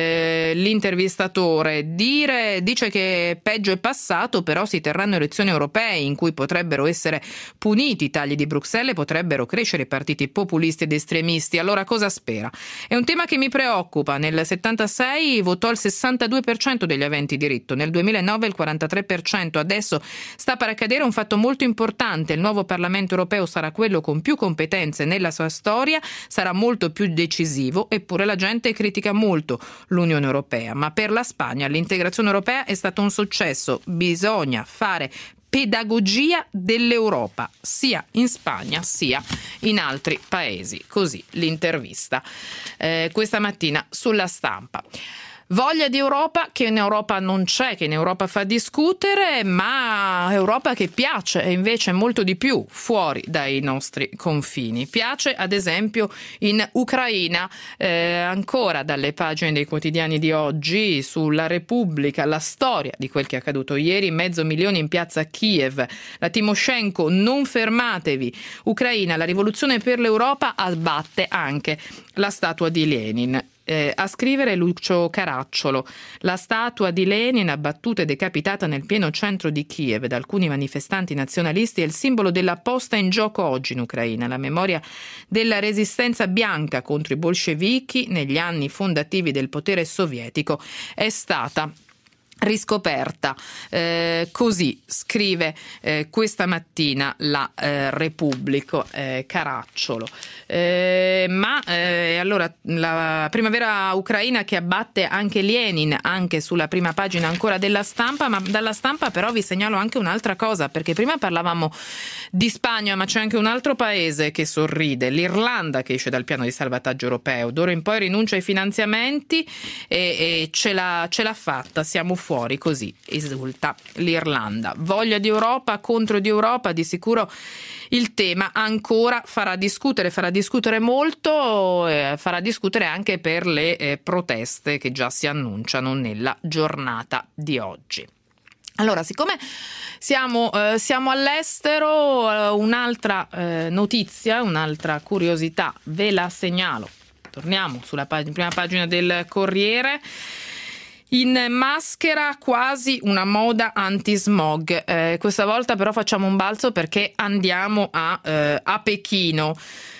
l'intervistatore, dice che peggio è passato, però si terranno elezioni europee in cui potrebbero essere puniti i tagli di Bruxelles, potrebbero crescere partiti populisti ed estremisti. Allora cosa spera? È un tema che mi preoccupa. Nel 76 votò il 62% degli aventi diritto, nel 2009 il 43%. Adesso sta per accadere un fatto molto importante. Il nuovo Parlamento europeo sarà quello con più competenze nella sua storia, sarà molto più decisivo, eppure la gente critica molto l'Unione Europea. Ma per la Spagna l'integrazione europea è stato un successo. Bisogna fare pedagogia dell'Europa, sia in Spagna sia in altri paesi. Così l'intervista questa mattina sulla Stampa. Voglia di Europa che in Europa non c'è, che in Europa fa discutere, ma Europa che piace e invece molto di più fuori dai nostri confini. Piace ad esempio in Ucraina, ancora dalle pagine dei quotidiani di oggi, sulla Repubblica, la storia di quel che è accaduto ieri, 500.000 in piazza Kiev, la Timoshenko, non fermatevi, Ucraina, la rivoluzione per l'Europa abbatte anche la statua di Lenin. A scrivere Lucio Caracciolo, la statua di Lenin abbattuta e decapitata nel pieno centro di Kiev da alcuni manifestanti nazionalisti è il simbolo della posta in gioco oggi in Ucraina, la memoria della resistenza bianca contro i bolscevichi negli anni fondativi del potere sovietico è stata riscoperta. Così scrive questa mattina la Repubblica, Caracciolo. Allora la primavera ucraina che abbatte anche Lenin, anche sulla prima pagina ancora della Stampa, ma dalla Stampa però vi segnalo anche un'altra cosa, perché prima parlavamo di Spagna, ma c'è anche un altro paese che sorride, l'Irlanda, che esce dal piano di salvataggio europeo, d'ora in poi rinuncia ai finanziamenti e ce l'ha fatta, siamo fuori, così esulta l'Irlanda. Voglia di Europa contro di Europa, di sicuro il tema ancora farà discutere molto, farà discutere anche per le proteste che già si annunciano nella giornata di oggi. Allora, siccome siamo all'estero, un'altra notizia, un'altra curiosità ve la segnalo. Torniamo sulla prima pagina del Corriere. In maschera quasi una moda anti-smog. Questa volta però facciamo un balzo perché andiamo a Pechino.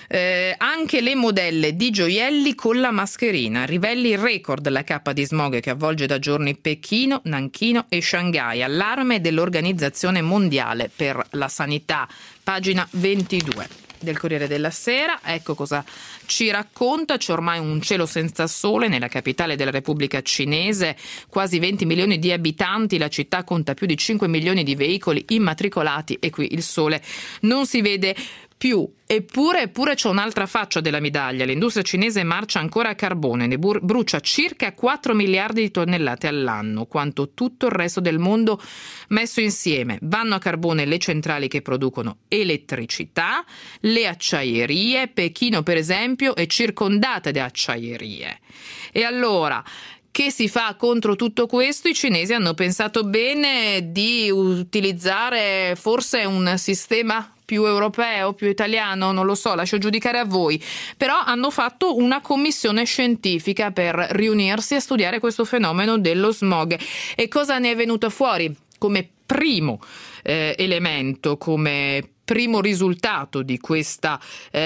Anche le modelle di gioielli con la mascherina. Rivela il record la cappa di smog che avvolge da giorni Pechino, Nanchino e Shanghai. Allarme dell'Organizzazione Mondiale per la Sanità. Pagina 22 del Corriere della Sera. Ecco cosa ci racconta. C'è ormai un cielo senza sole nella capitale della Repubblica Cinese, quasi 20 milioni di abitanti, la città conta più di 5 milioni di veicoli immatricolati e qui il sole non si vede più. Eppure c'è un'altra faccia della medaglia. L'industria cinese marcia ancora a carbone, ne brucia circa 4 miliardi di tonnellate all'anno, quanto tutto il resto del mondo messo insieme. Vanno a carbone le centrali che producono elettricità, le acciaierie. Pechino, per esempio, è circondata da acciaierie. E allora, che si fa contro tutto questo? I cinesi hanno pensato bene di utilizzare forse un sistema più europeo, più italiano, non lo so, lascio giudicare a voi, però hanno fatto una commissione scientifica per riunirsi a studiare questo fenomeno dello smog. E cosa ne è venuto fuori come primo elemento, come primo risultato di questa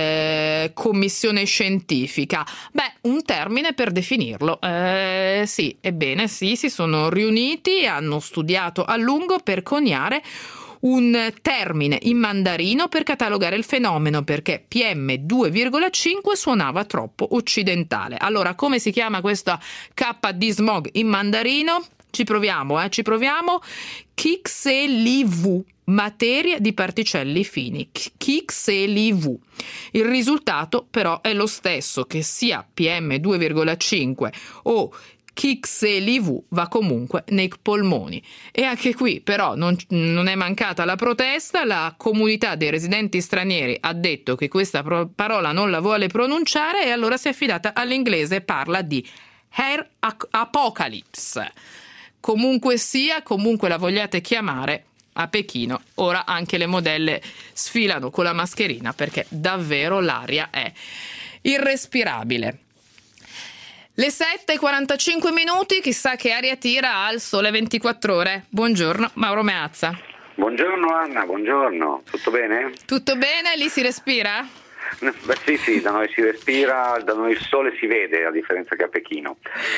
commissione scientifica? Un termine per definirlo. Sì, ebbene sì, si sono riuniti, hanno studiato a lungo per coniare un termine in mandarino per catalogare il fenomeno, perché PM2,5 suonava troppo occidentale. Allora, come si chiama questa K di smog in mandarino? Ci proviamo. Chixelivu, materia di particelle fini. Chixelivu. Il risultato però è lo stesso, che sia PM2,5 o Chixelivu va comunque nei polmoni. E anche qui però non è mancata la protesta. La comunità dei residenti stranieri ha detto che questa parola non la vuole pronunciare e allora si è affidata all'inglese. Parla di Air Apocalypse. Comunque sia, comunque la vogliate chiamare, a Pechino ora anche le modelle sfilano con la mascherina perché davvero l'aria è irrespirabile. Le 7:45, chissà che aria tira al Sole 24 Ore. Buongiorno Mauro Meazza. Buongiorno Anna, buongiorno. Tutto bene? Tutto bene? Lì si respira? Beh sì, da noi si respira, da noi il sole si vede, a differenza che a Pechino.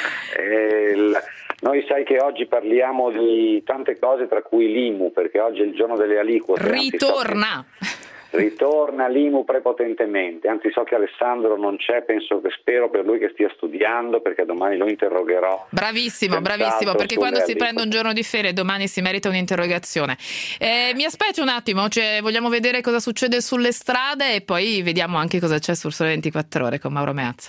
Noi sai che oggi parliamo di tante cose, tra cui l'IMU, perché oggi è il giorno delle aliquote. Ritorna l'IMU prepotentemente, anzi so che Alessandro non c'è, spero per lui che stia studiando, perché domani lo interrogherò. Bravissimo, perché quando si prende un giorno di ferie domani si merita un'interrogazione. Mi aspetti un attimo, vogliamo vedere cosa succede sulle strade e poi vediamo anche cosa c'è sul Sole 24 Ore con Mauro Meazza.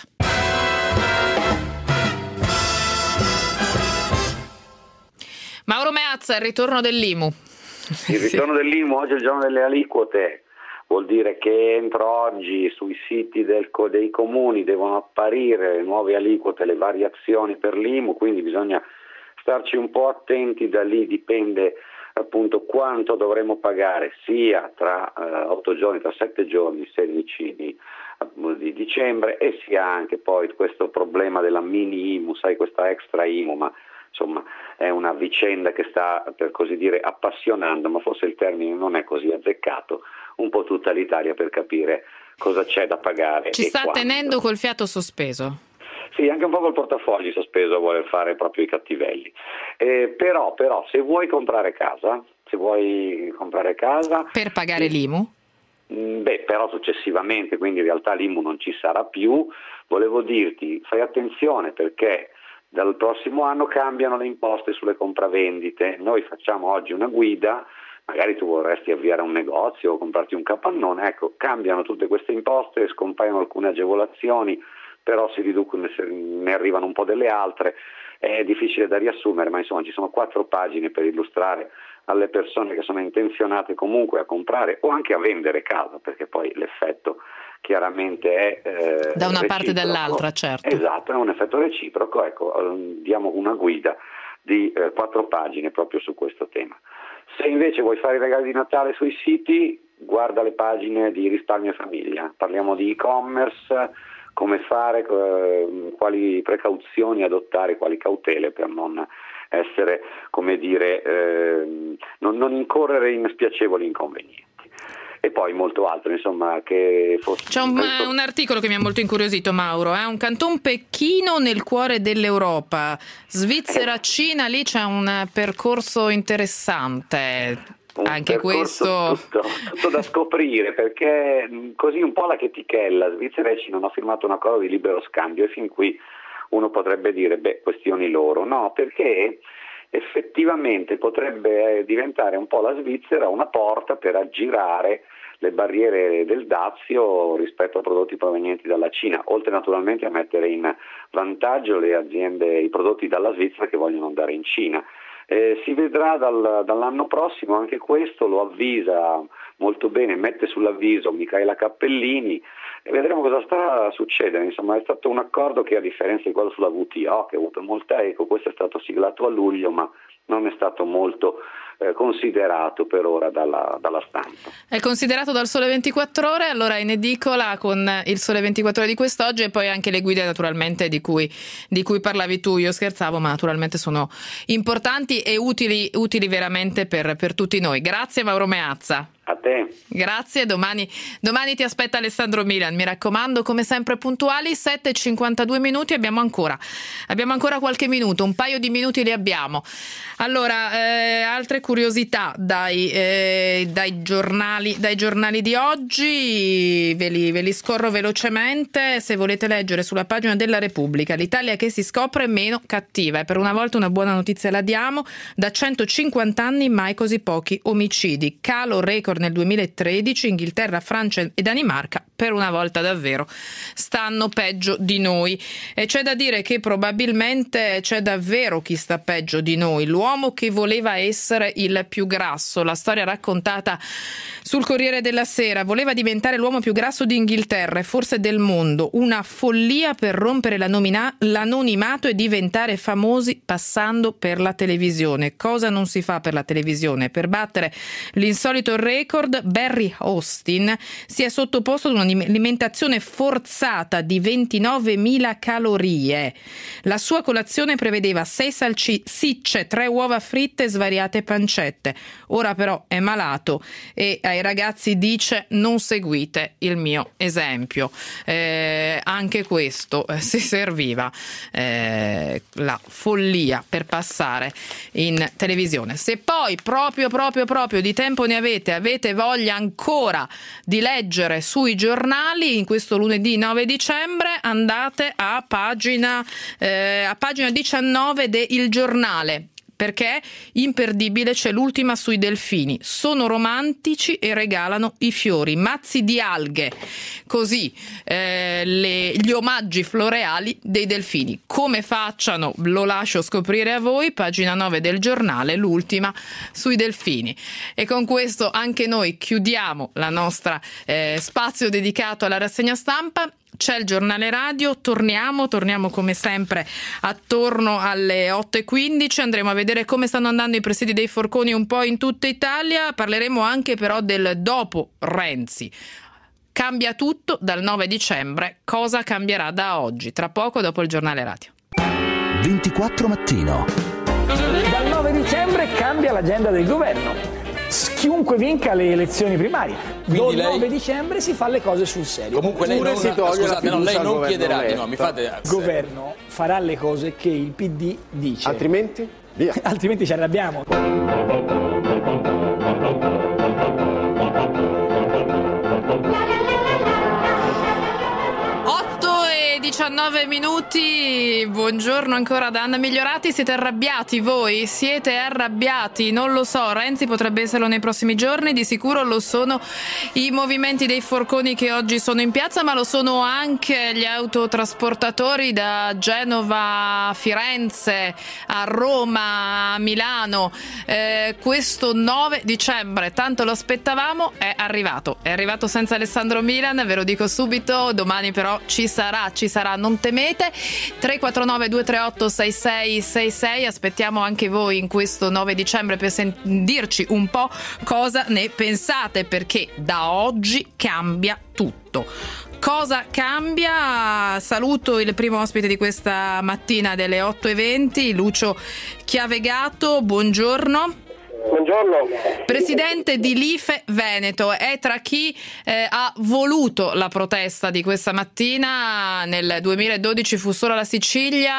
Mauro Meazza, il ritorno dell'IMU. Il ritorno dell'IMU, oggi è il giorno delle aliquote. Vuol dire che entro oggi sui siti dei comuni devono apparire le nuove aliquote, le variazioni per l'IMU, quindi bisogna starci un po' attenti. Da lì dipende appunto quanto dovremo pagare sia tra 8 giorni, tra 7 giorni, 16 di dicembre, e sia anche poi questo problema della mini IMU, sai, questa extra IMU, ma insomma è una vicenda che sta, per così dire, appassionando, ma forse il termine non è così azzeccato, un po' tutta l'Italia per capire cosa c'è da pagare. Ci sta quando. Tenendo col fiato sospeso? Sì, anche un po' col portafogli sospeso a voler fare proprio i cattivelli. Però se vuoi comprare casa... Per pagare l'IMU? Però successivamente, quindi in realtà l'IMU non ci sarà più. Volevo dirti, fai attenzione perché dal prossimo anno cambiano le imposte sulle compravendite. Noi facciamo oggi una guida, magari tu vorresti avviare un negozio o comprarti un capannone, ecco, cambiano tutte queste imposte, scompaiono alcune agevolazioni, però si riducono, ne arrivano un po' delle altre. È difficile da riassumere, ma insomma ci sono 4 pagine per illustrare alle persone che sono intenzionate comunque a comprare o anche a vendere casa, perché poi l'effetto chiaramente è da una reciproco. Parte dall'altra, certo. Esatto, è un effetto reciproco. Ecco, diamo una guida di 4 pagine proprio su questo tema. Se invece vuoi fare i regali di Natale sui siti, guarda le pagine di Risparmio Famiglia, parliamo di e-commerce, come fare, quali precauzioni adottare, quali cautele per non essere, come dire, non incorrere in spiacevoli inconvenienti. E poi molto altro, insomma, che fosse... C'è un articolo che mi ha molto incuriosito, Mauro, un Canton Pechino nel cuore dell'Europa, Svizzera-Cina, lì c'è un percorso interessante. Anche questo tutto da scoprire, perché così un po' la chetichella, Svizzera e Cina hanno firmato un accordo di libero scambio e fin qui uno potrebbe dire questioni loro, no, perché effettivamente potrebbe diventare un po' la Svizzera una porta per aggirare le barriere del dazio rispetto a prodotti provenienti dalla Cina, oltre naturalmente a mettere in vantaggio le aziende, i prodotti dalla Svizzera che vogliono andare in Cina. Si vedrà dall'anno prossimo, anche questo lo avvisa molto bene, mette sull'avviso Micaela Cappellini e vedremo cosa sta a succedere. Insomma, è stato un accordo che, a differenza di quello sulla WTO, che ha avuto molta eco, questo è stato siglato a luglio, ma non è stato molto considerato per ora dalla stampa. È considerato dal Sole 24 Ore, allora in edicola con il Sole 24 Ore di quest'oggi e poi anche le guide naturalmente di cui parlavi tu. Io scherzavo, ma naturalmente sono importanti e utili veramente per tutti noi. Grazie Mauro Meazza. A te. Grazie, domani ti aspetta Alessandro Milan, mi raccomando, come sempre puntuali. 7:52 minuti, abbiamo ancora qualche minuto, un paio di minuti li abbiamo. Allora, altre curiosità dai giornali di oggi, ve li scorro velocemente. Se volete leggere sulla pagina della Repubblica, l'Italia che si scopre meno cattiva, e per una volta una buona notizia la diamo: da 150 anni mai così pochi omicidi, calo record nel 2013, Inghilterra, Francia e Danimarca per una volta davvero stanno peggio di noi, e c'è da dire che probabilmente c'è davvero chi sta peggio di noi, l'uomo che voleva essere il più grasso. La storia raccontata sul Corriere della Sera: voleva diventare l'uomo più grasso d'Inghilterra e forse del mondo, una follia per rompere l'anonimato e diventare famosi passando per la televisione. Cosa non si fa per la televisione? Per battere l'insolito record, Barry Austin si è sottoposto ad un'alimentazione forzata di 29.000 calorie. La sua colazione prevedeva 6 salsicce, 3 uova fritte e svariate pancette. Ora però è malato e ai ragazzi dice: non seguite il mio esempio. Anche questo si serviva la follia per passare in televisione. Se poi proprio di tempo ne avete voglia ancora di leggere sui giornali, in questo lunedì 9 dicembre andate a pagina 19 de Il Giornale, perché imperdibile c'è l'ultima sui delfini. Sono romantici e regalano i fiori, mazzi di alghe, così gli omaggi floreali dei delfini. Come facciano lo lascio scoprire a voi. Pagina 9 del Giornale, l'ultima sui delfini. E con questo anche noi chiudiamo la nostra spazio dedicato alla rassegna stampa. C'è il giornale radio, torniamo come sempre attorno alle 8:15, andremo a vedere come stanno andando i presidi dei forconi un po' in tutta Italia, parleremo anche però del dopo Renzi. Cambia tutto dal 9 dicembre, cosa cambierà da oggi? Tra poco, dopo il giornale radio. 24 mattino. Dal 9 dicembre cambia l'agenda del governo. chiunque vinca le elezioni primarie. Il 9 dicembre si fa le cose sul serio. Comunque lei non, lei non chiederà di no, mi fate... Il governo farà le cose che il PD dice. Altrimenti? Via. Altrimenti ci arrabbiamo. 19 minuti, buongiorno ancora da Anna Migliorati. Siete arrabbiati voi? Siete arrabbiati? Non lo so, Renzi potrebbe esserlo nei prossimi giorni, di sicuro lo sono i movimenti dei forconi che oggi sono in piazza, ma lo sono anche gli autotrasportatori da Genova a Firenze, a Roma, a Milano. Questo 9 dicembre, tanto lo aspettavamo, è arrivato senza Alessandro Milan, ve lo dico subito, domani però ci sarà, non temete. 349 238 6666, aspettiamo anche voi in questo 9 dicembre per dirci un po' cosa ne pensate, perché da oggi cambia tutto. Cosa cambia? Saluto il primo ospite di questa mattina delle 8:20, Lucio Chiavegato, buongiorno. Buongiorno. Presidente di Life Veneto, è tra chi ha voluto la protesta di questa mattina. Nel 2012 fu solo la Sicilia,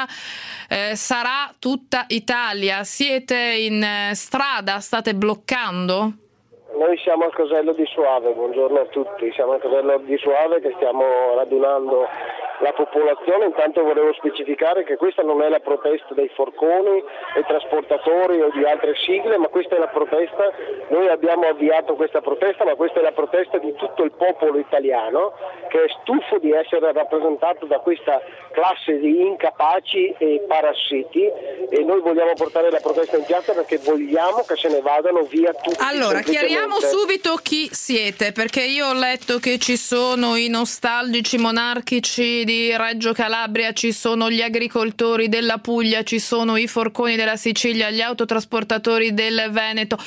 sarà tutta Italia. Siete in strada, state bloccando? Noi siamo al Casello di Soave, buongiorno a tutti, siamo al Casello di Soave che stiamo radunando la popolazione. Intanto volevo specificare che questa non è la protesta dei forconi, dei trasportatori o di altre sigle, ma questa è la protesta, noi abbiamo avviato questa protesta, ma questa è la protesta di tutto il popolo italiano che è stufo di essere rappresentato da questa classe di incapaci e parassiti, e noi vogliamo portare la protesta in piazza perché vogliamo che se ne vadano via tutti. Allora, chiariamo subito chi siete, perché io ho letto che ci sono i nostalgici monarchici di Reggio Calabria, ci sono gli agricoltori della Puglia, ci sono i forconi della Sicilia, gli autotrasportatori del Veneto.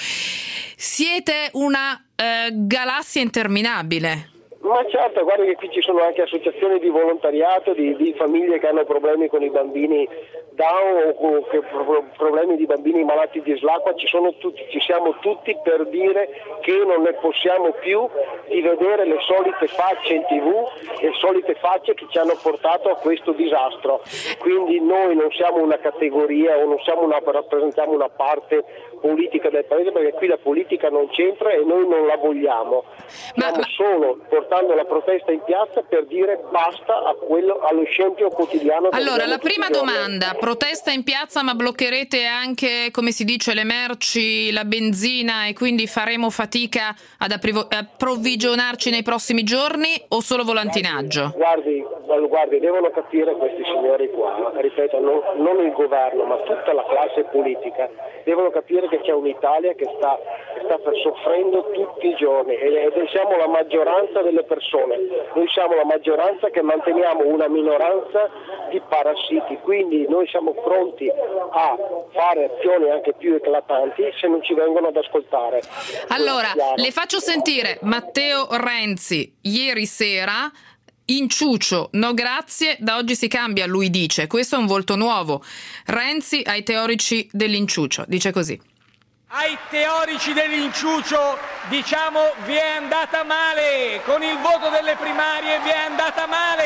Siete una galassia interminabile. Ma certo, guarda che qui ci sono anche associazioni di volontariato, di famiglie che hanno problemi con i bambini Down o problemi di bambini malati di SLA. Ci siamo tutti per dire che non ne possiamo più di vedere le solite facce in TV, le solite facce che ci hanno portato a questo disastro. Quindi noi non siamo una categoria o rappresentiamo una parte politica del paese, perché qui la politica non c'entra e noi non la vogliamo. Stiamo solo portando la protesta in piazza per dire basta allo scempio quotidiano. Allora, la prima domanda, protesta in piazza, ma bloccherete anche, come si dice, le merci, la benzina, e quindi faremo fatica ad approvvigionarci nei prossimi giorni, o solo volantinaggio? Guardi, devono capire questi signori qua, ripeto, non il governo, ma tutta la classe politica, devono capire che c'è un'Italia che sta soffrendo tutti i giorni, e siamo la maggioranza delle persone, noi siamo la maggioranza che manteniamo una minoranza di parassiti, quindi noi siamo pronti a fare azioni anche più eclatanti se non ci vengono ad ascoltare. Allora, le faccio sentire Matteo Renzi ieri sera. Inciucio, no grazie, da oggi si cambia, lui dice. Questo è un volto nuovo. Renzi ai teorici dell'inciucio, dice così. Ai teorici dell'inciucio diciamo: vi è andata male, con il voto delle primarie vi è andata male,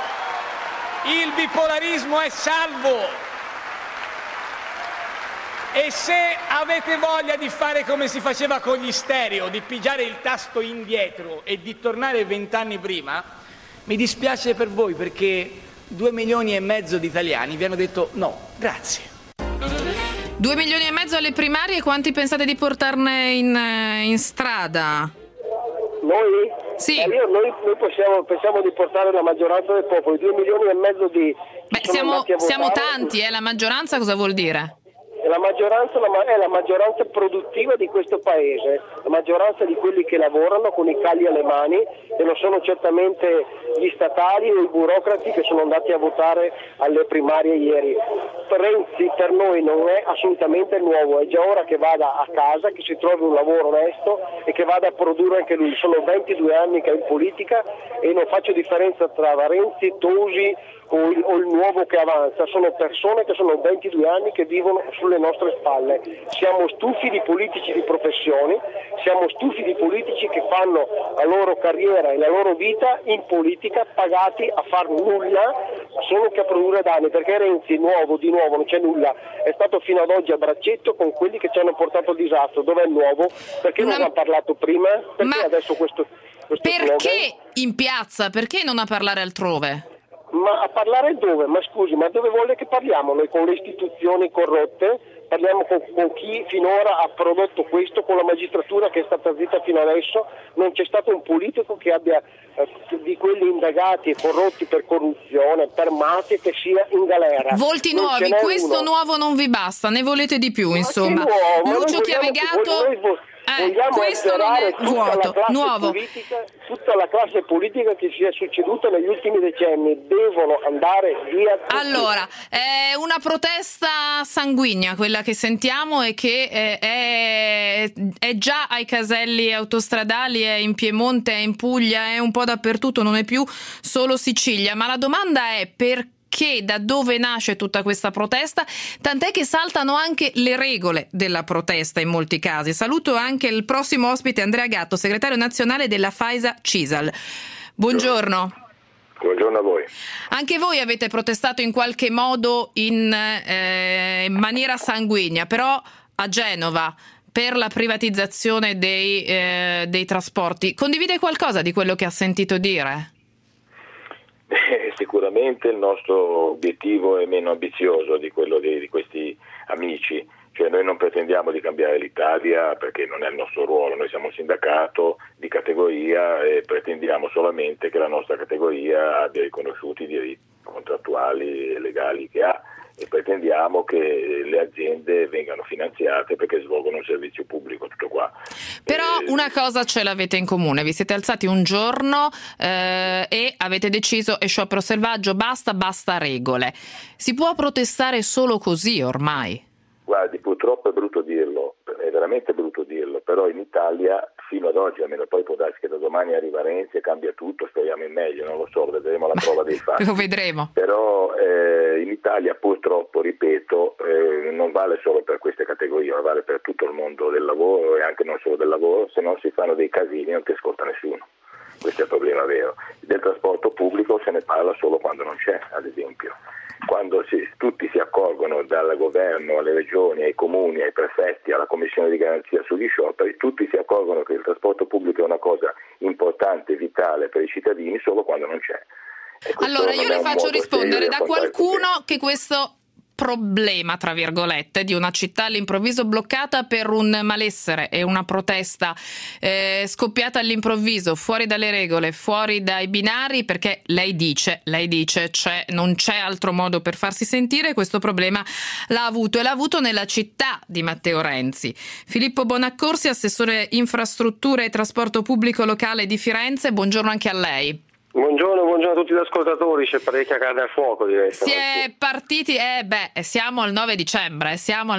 il bipolarismo è salvo, e se avete voglia di fare come si faceva con gli stereo, di pigiare il tasto indietro e di tornare 20 anni prima, mi dispiace per voi, perché 2,5 milioni di italiani vi hanno detto no, grazie. 2,5 milioni alle primarie, quanti pensate di portarne in strada? Noi? Sì. Noi pensiamo di portare la maggioranza del popolo, 2,5 milioni di... Beh, siamo tanti, la maggioranza cosa vuol dire? La maggioranza è la maggioranza produttiva di questo paese, la maggioranza di quelli che lavorano con i cagli alle mani, e non sono certamente gli statali o i burocrati che sono andati a votare alle primarie ieri. Renzi per noi non è assolutamente nuovo, è già ora che vada a casa, che si trovi un lavoro onesto e che vada a produrre anche lui. Sono 22 anni che è in politica e non faccio differenza tra Renzi, Tosi o il nuovo che avanza, sono persone che sono 22 anni che vivono sulle nostre spalle. Siamo stufi di politici di professioni, siamo stufi di politici che fanno la loro carriera e la loro vita in politica pagati a far nulla solo che a produrre danni, perché Renzi di nuovo non c'è nulla, è stato fino ad oggi a braccetto con quelli che ci hanno portato al disastro. Dov'è il nuovo? Perché non ha parlato prima? Perché adesso questo perché in piazza? Perché non a parlare altrove? Ma a parlare dove? Ma scusi, ma dove vuole che parliamo? Noi con le istituzioni corrotte? Parliamo con chi finora ha prodotto questo, con la magistratura che è stata zitta fino adesso? Non c'è stato un politico che abbia di quelli indagati e corrotti per corruzione, per mafia, che sia in galera. Volti nuovi, questo nuovo non vi basta, ne volete di più, insomma. Lucio Chiavegato... questo non è vuoto, nuovo. Tutta la classe politica che si è succeduta negli ultimi decenni devono andare via tutti. Allora, è una protesta sanguigna quella che sentiamo e che è già ai caselli autostradali, è in Piemonte, è in Puglia, è un po' dappertutto, non è più solo Sicilia, ma la domanda è perché, da dove nasce tutta questa protesta, tant'è che saltano anche le regole della protesta in molti casi. Saluto anche il prossimo ospite, Andrea Gatto, segretario nazionale della FAISA CISAL. Buongiorno. Buongiorno a voi. Anche voi avete protestato in qualche modo in maniera sanguigna, però a Genova, per la privatizzazione dei trasporti. Condivide qualcosa di quello che ha sentito dire? Sicuramente il nostro obiettivo è meno ambizioso di quello di questi amici, cioè noi non pretendiamo di cambiare l'Italia perché non è il nostro ruolo, noi siamo un sindacato di categoria e pretendiamo solamente che la nostra categoria abbia riconosciuti i diritti contrattuali e legali che ha, e pretendiamo che le aziende vengano finanziate perché svolgono un servizio pubblico, tutto qua. Però una cosa ce l'avete in comune, vi siete alzati un giorno e avete deciso è sciopero selvaggio, basta regole. Si può protestare solo così ormai? Guardi, purtroppo è brutto dirlo, è veramente brutto dirlo, però in Italia fino ad oggi, almeno, poi può darsi che da domani arriva Renzi e cambia tutto, speriamo in meglio, non lo so, vedremo la prova dei fatti. Lo vedremo. Però in Italia purtroppo, ripeto, non vale solo per queste categorie, ma vale per tutto il mondo del lavoro e anche non solo del lavoro, se no si fanno dei casini e non ti ascolta nessuno. Questo è il problema vero. Del trasporto pubblico se ne parla solo quando non c'è, ad esempio. Quando tutti si accorgono, dal governo alle regioni, ai comuni, ai prefetti, alla commissione di garanzia sugli scioperi, tutti si accorgono che il trasporto pubblico è una cosa importante, vitale per i cittadini solo quando non c'è. Allora io le faccio rispondere da qualcuno che questo problema, tra virgolette, di una città all'improvviso bloccata per un malessere e una protesta scoppiata all'improvviso, fuori dalle regole, fuori dai binari, perché lei dice non c'è altro modo per farsi sentire, questo problema l'ha avuto nella città di Matteo Renzi. Filippo Bonaccorsi, assessore infrastrutture e trasporto pubblico locale di Firenze, buongiorno anche a lei. Buongiorno a tutti gli ascoltatori, c'è parecchia carne al fuoco, direi. Si è partiti, siamo al 9 dicembre,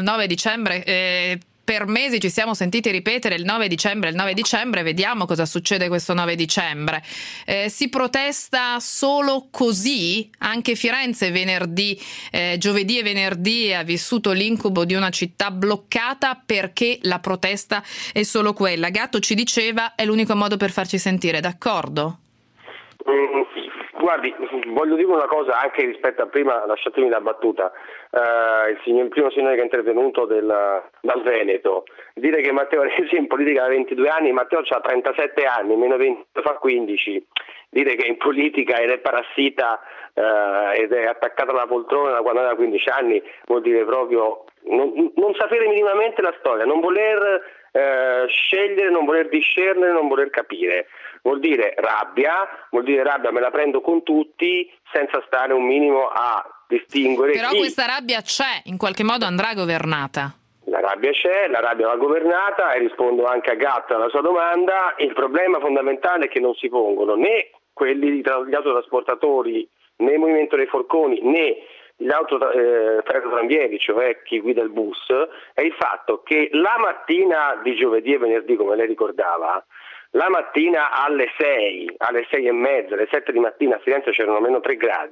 per mesi ci siamo sentiti ripetere il 9 dicembre, vediamo cosa succede questo 9 dicembre. Si protesta solo così? Anche Firenze giovedì e venerdì ha vissuto l'incubo di una città bloccata perché la protesta è solo quella. Gatto ci diceva è l'unico modo per farci sentire, d'accordo? Guardi, voglio dire una cosa anche rispetto a prima, lasciatemi la battuta, il primo signore che è intervenuto dal Veneto, dire che Matteo Renzi è in politica da 22 anni, Matteo ha 37 anni, meno 20 fa 15, dire che è in politica ed è parassita ed è attaccato alla poltrona da quando aveva 15 anni vuol dire proprio non sapere minimamente la storia, non voler scegliere, non voler discernere, non voler capire. Vuol dire rabbia, me la prendo con tutti senza stare un minimo a distinguere. Però questa rabbia c'è, in qualche modo andrà governata. La rabbia c'è, la rabbia va governata e rispondo anche a Gatto alla sua domanda. Il problema fondamentale è che non si pongono né quelli gli autotrasportatori, né il movimento dei forconi, né gli ferrotranvieri, cioè chi guida il bus, è il fatto che la mattina di giovedì e venerdì, come lei ricordava, la mattina alle 6 e mezza, alle 7 di mattina a Firenze c'erano meno 3 gradi,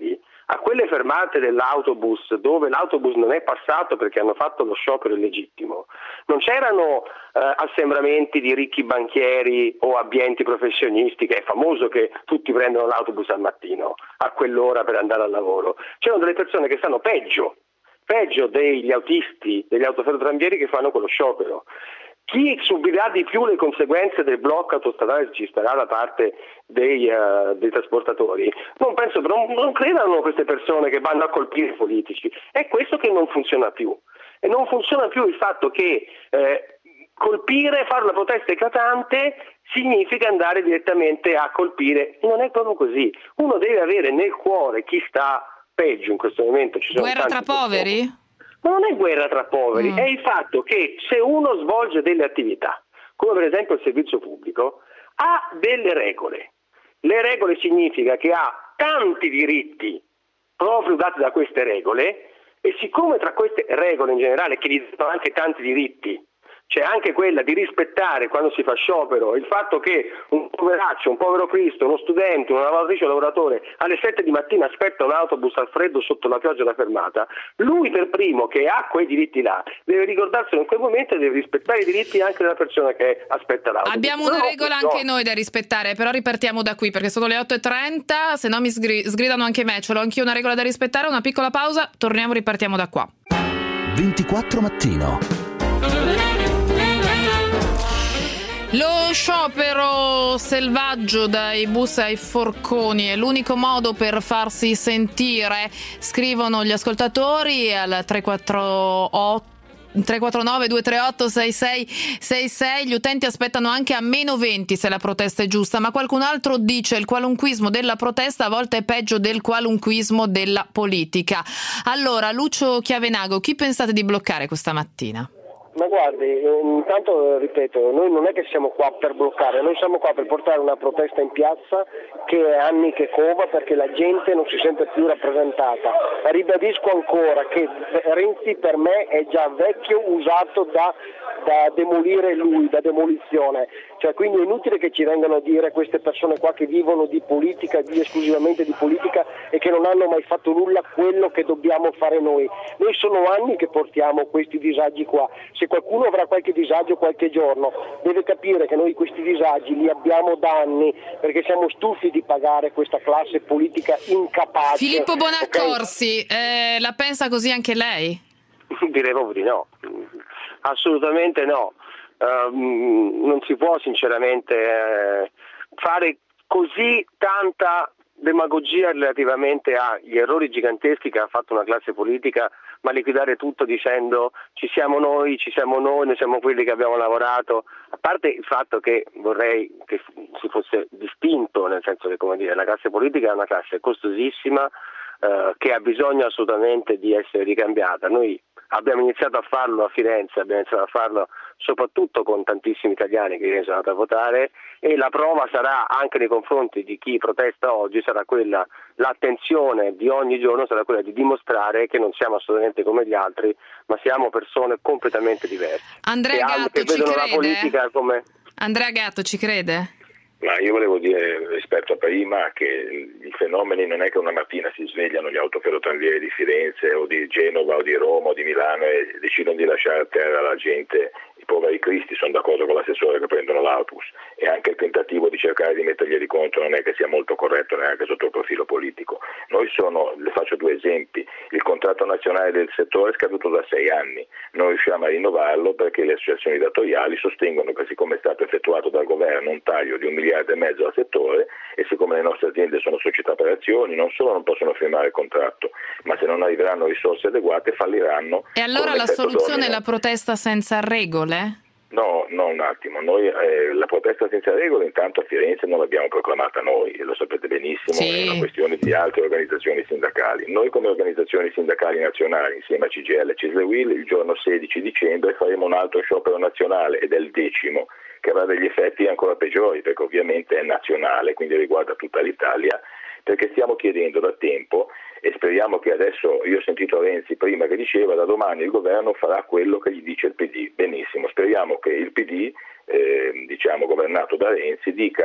a quelle fermate dell'autobus dove l'autobus non è passato perché hanno fatto lo sciopero illegittimo, non c'erano assembramenti di ricchi banchieri o abbienti professionisti, che è famoso che tutti prendono l'autobus al mattino a quell'ora per andare al lavoro. C'erano delle persone che stanno peggio degli autisti, degli autoferrotramvieri che fanno quello sciopero. Chi subirà di più le conseguenze del blocco autostradale ci starà da parte dei trasportatori? Non credano queste persone che vanno a colpire i politici. È questo che non funziona più. E non funziona più il fatto che colpire, fare una protesta eclatante significa andare direttamente a colpire. Non è proprio così. Uno deve avere nel cuore chi sta peggio in questo momento. Ci sono guerra tra poveri? Ma non è guerra tra poveri, è il fatto che se uno svolge delle attività, come per esempio il servizio pubblico, ha delle regole. Le regole significa che ha tanti diritti proprio dati da queste regole, e siccome tra queste regole in generale, che gli danno anche tanti diritti, c'è anche quella di rispettare quando si fa sciopero il fatto che un poveraccio, un povero Cristo, uno studente, una lavoratrice o un lavoratore alle 7 di mattina aspetta un autobus al freddo sotto la pioggia alla fermata, lui per primo che ha quei diritti là deve ricordarselo in quel momento e deve rispettare i diritti anche della persona che aspetta l'autobus. Abbiamo una regola anche noi da rispettare, però ripartiamo da qui perché sono le 8:30, se no mi sgridano anche me, ce l'ho anch'io una regola da rispettare, una piccola pausa, torniamo, ripartiamo da qua. 24 mattino. Lo sciopero selvaggio dai bus ai forconi è l'unico modo per farsi sentire, scrivono gli ascoltatori al 349 238 6666. Gli utenti aspettano anche a -20 se la protesta è giusta, ma qualcun altro dice il qualunquismo della protesta a volte è peggio del qualunquismo della politica. Allora, Lucio Chiavenago, chi pensate di bloccare questa mattina? Ma guardi, intanto ripeto, noi non è che siamo qua per bloccare, noi siamo qua per portare una protesta in piazza che è anni che cova perché la gente non si sente più rappresentata. Ribadisco ancora che Renzi per me è già vecchio, usato da demolire lui, da demolizione. Cioè, quindi è inutile che ci vengano a dire queste persone qua che vivono di politica, esclusivamente di politica e che non hanno mai fatto nulla quello che dobbiamo fare noi. Noi sono anni che portiamo questi disagi qua. Se qualcuno avrà qualche disagio qualche giorno deve capire che noi questi disagi li abbiamo da anni perché siamo stufi di pagare questa classe politica incapace. Filippo Bonaccorsi, okay? La pensa così anche lei? Direi proprio di no, assolutamente no. Non si può sinceramente fare così tanta demagogia relativamente agli errori giganteschi che ha fatto una classe politica, ma liquidare tutto dicendo ci siamo noi, noi siamo quelli che abbiamo lavorato, a parte il fatto che vorrei che si fosse distinto, nel senso che, come dire, la classe politica è una classe costosissima che ha bisogno assolutamente di essere ricambiata. Noi abbiamo iniziato a farlo a Firenze, abbiamo iniziato a farlo soprattutto con tantissimi italiani che ieri sono andati a votare, e la prova sarà anche nei confronti di chi protesta oggi, sarà quella, l'attenzione di ogni giorno sarà quella di dimostrare che non siamo assolutamente come gli altri, ma siamo persone completamente diverse. Andrea Gatto ci crede? La politica come... Andrea Gatto ci crede? Ma io volevo dire rispetto a prima che i fenomeni non è che una mattina si svegliano gli autoferrotranvieri di Firenze o di Genova o di Roma o di Milano e decidono di lasciare a terra la gente, i poveri cristi. Sono d'accordo con l'assessore che prendono l'autobus, e anche il tentativo di cercare di metterglieli contro non è che sia molto corretto neanche sotto il profilo politico. Le faccio due esempi: il contratto nazionale del settore è scaduto da 6 anni, non riusciamo a rinnovarlo perché le associazioni datoriali sostengono che, siccome è stato effettuato dal governo un taglio di 1,5 miliardi al settore, e siccome le nostre aziende sono società per azioni, non solo non possono firmare il contratto, ma se non arriveranno risorse adeguate falliranno. E allora la soluzione è la protesta senza regole? No, un attimo, noi la protesta senza regole intanto a Firenze non l'abbiamo proclamata noi, e lo sapete benissimo, sì. È una questione di altre organizzazioni sindacali. Noi come organizzazioni sindacali nazionali, insieme a CGIL e CISL-UIL, il giorno 16 dicembre faremo un altro sciopero nazionale, ed è il 10º, che avrà degli effetti ancora peggiori, perché ovviamente è nazionale, quindi riguarda tutta l'Italia, perché stiamo chiedendo da tempo, e speriamo che adesso, io ho sentito Renzi prima che diceva da domani il governo farà quello che gli dice il PD. Benissimo, speriamo che il PD, governato da Renzi, dica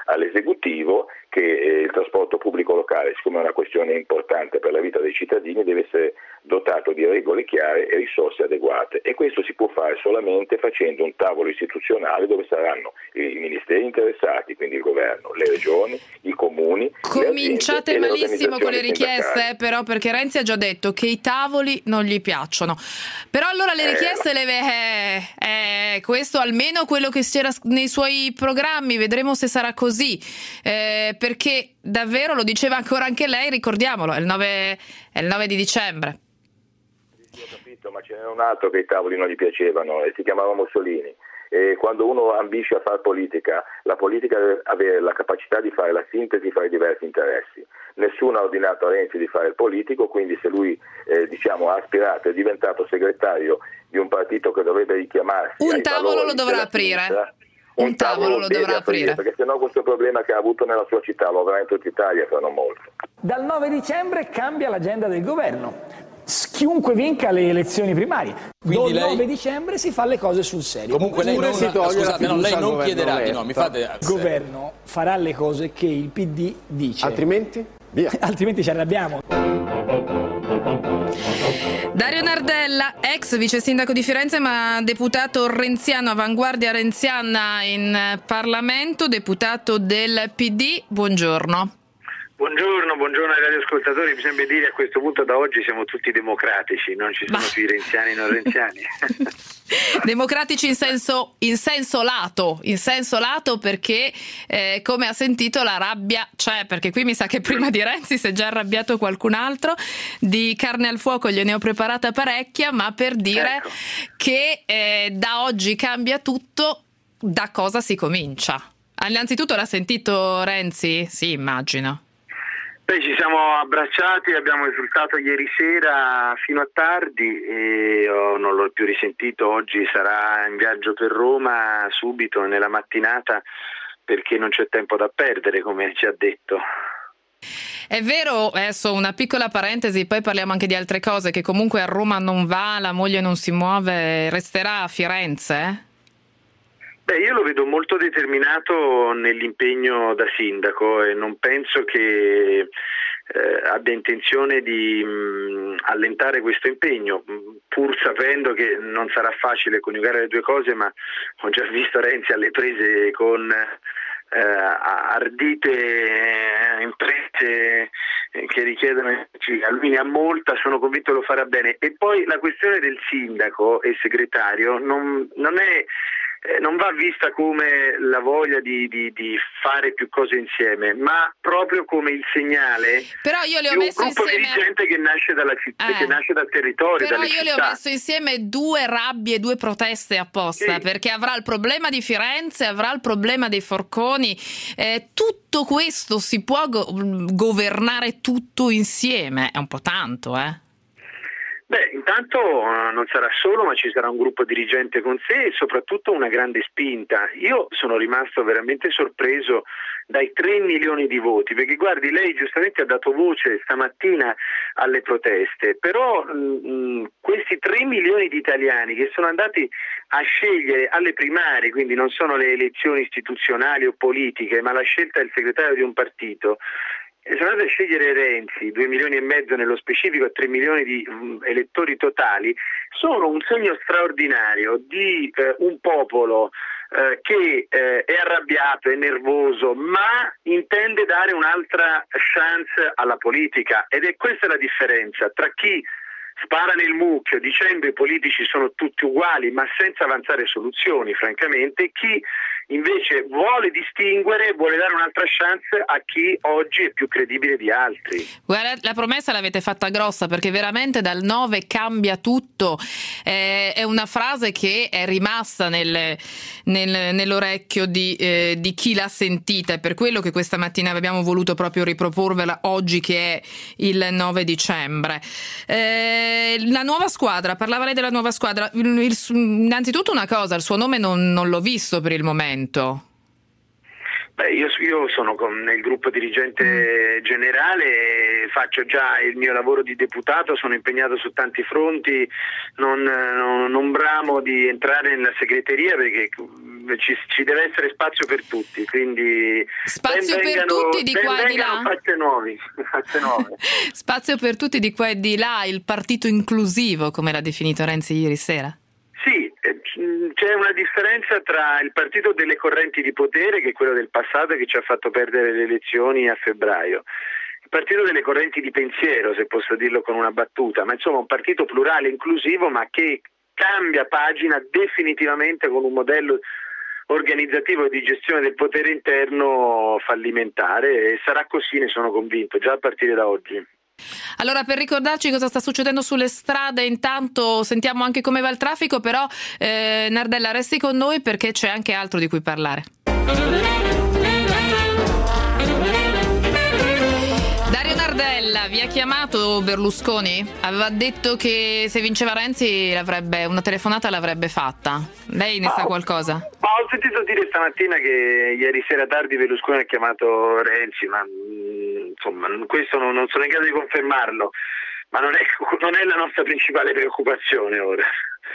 all'esecutivo che il trasporto pubblico locale, siccome è una questione importante per la vita dei cittadini, deve essere dotato di regole chiare e risorse adeguate, e questo si può fare solamente facendo un tavolo istituzionale dove saranno i ministeri interessati, quindi il governo, le regioni, i comuni. Cominciate malissimo con le richieste, però, perché Renzi ha già detto che i tavoli non gli piacciono. Però allora le richieste questo almeno quello che c'era nei suoi programmi, vedremo se sarà così, perché davvero, lo diceva ancora anche lei, ricordiamolo, è il 9 di dicembre. Ho capito, ma ce n'era un altro che i tavoli non gli piacevano e si chiamava Mussolini. E quando uno ambisce a fare politica, la politica deve avere la capacità di fare la sintesi fra i diversi interessi. Nessuno ha ordinato a Renzi di fare il politico, quindi se lui ha aspirato, è diventato segretario di un partito che dovrebbe richiamarsi un tavolo lo dovrà aprire. Un tavolo lo dovrà aprire, perché sennò questo problema che ha avuto nella sua città lo avrà in tutta Italia fra non molto. Dal 9 dicembre cambia l'agenda del governo. Chiunque vinca le elezioni primarie, dal 9 dicembre si fa le cose sul serio. Comunque lei non, lei non chiederà di no, il governo farà le cose che il PD dice. Altrimenti? Via. Altrimenti ci arrabbiamo. Dario Nardella, ex vice sindaco di Firenze ma deputato renziano, avanguardia renziana in Parlamento, deputato del PD, buongiorno. Buongiorno ai radioascoltatori. Bisogna dire a questo punto, da oggi siamo tutti democratici, non ci sono più renziani e non renziani. Democratici in senso lato perché come ha sentito la rabbia c'è, perché qui mi sa che prima di Renzi si è già arrabbiato qualcun altro. Di carne al fuoco gliene ho preparata parecchia, ma per dire che da oggi cambia tutto. Da cosa si comincia? Innanzitutto l'ha sentito Renzi? Sì, immagino. Beh, ci siamo abbracciati, abbiamo esultato ieri sera fino a tardi e non l'ho più risentito. Oggi sarà in viaggio per Roma subito nella mattinata, perché non c'è tempo da perdere, come ci ha detto. È vero, adesso una piccola parentesi, poi parliamo anche di altre cose, che comunque a Roma non va, la moglie non si muove, resterà a Firenze? Beh, io lo vedo molto determinato nell'impegno da sindaco e non penso che abbia intenzione di allentare questo impegno, pur sapendo che non sarà facile coniugare le due cose, ma ho già visto Renzi alle prese con ardite imprese che richiedono energia. Lui ne ha molta, sono convinto lo farà bene. E poi la questione del sindaco e segretario non va vista come la voglia di fare più cose insieme, ma proprio come il segnale di un gruppo dirigente che nasce dalla città, che nasce dal territorio. Però io le ho messo insieme due rabbie, due proteste apposta, perché avrà il problema di Firenze, avrà il problema dei forconi. Tutto questo si può governare tutto insieme? È un po' tanto, Beh, intanto non sarà solo, ma ci sarà un gruppo dirigente con sé e soprattutto una grande spinta. Io sono rimasto veramente sorpreso dai 3 milioni di voti, perché guardi, lei giustamente ha dato voce stamattina alle proteste, però questi 3 milioni di italiani che sono andati a scegliere alle primarie, quindi non sono le elezioni istituzionali o politiche, ma la scelta del segretario di un partito, e sono andati a scegliere Renzi, 2 milioni e mezzo nello specifico e 3 milioni di elettori totali, sono un segno straordinario di un popolo che è arrabbiato, è nervoso, ma intende dare un'altra chance alla politica, ed è questa la differenza tra chi spara nel mucchio dicendo i politici sono tutti uguali ma senza avanzare soluzioni, francamente, chi invece vuole distinguere, vuole dare un'altra chance a chi oggi è più credibile di altri. Guarda, la promessa l'avete fatta grossa, perché veramente dal 9 cambia tutto, è una frase che è rimasta nell'orecchio di chi l'ha sentita, è per quello che questa mattina abbiamo voluto proprio riproporvela oggi, che è il 9 dicembre. La nuova squadra, parlava lei della nuova squadra, innanzitutto una cosa, il suo nome non l'ho visto per il momento. Beh, io sono nel gruppo dirigente generale, faccio già il mio lavoro di deputato, sono impegnato su tanti fronti, non bramo di entrare nella segreteria perché ci deve essere spazio per tutti, quindi spazio per tutti di qua e di là. Facce nuove. Spazio per tutti di qua e di là, il partito inclusivo, come l'ha definito Renzi ieri sera. Sì, c'è una differenza tra il partito delle correnti di potere, che è quello del passato e che ci ha fatto perdere le elezioni a febbraio, il partito delle correnti di pensiero, se posso dirlo con una battuta, ma insomma un partito plurale, inclusivo, ma che cambia pagina definitivamente con un modello organizzativo e di gestione del potere interno fallimentare, e sarà così, ne sono convinto, già a partire da oggi. Allora, per ricordarci cosa sta succedendo sulle strade, intanto sentiamo anche come va il traffico, però Nardella, resti con noi perché c'è anche altro di cui parlare. Dario Nardella, vi ha chiamato Berlusconi? Aveva detto che se vinceva Renzi una telefonata l'avrebbe fatta. Lei ne sa qualcosa? Ma ho sentito dire stamattina che ieri sera tardi Berlusconi ha chiamato Renzi, ma insomma questo non sono in grado di confermarlo, ma non è la nostra principale preoccupazione ora.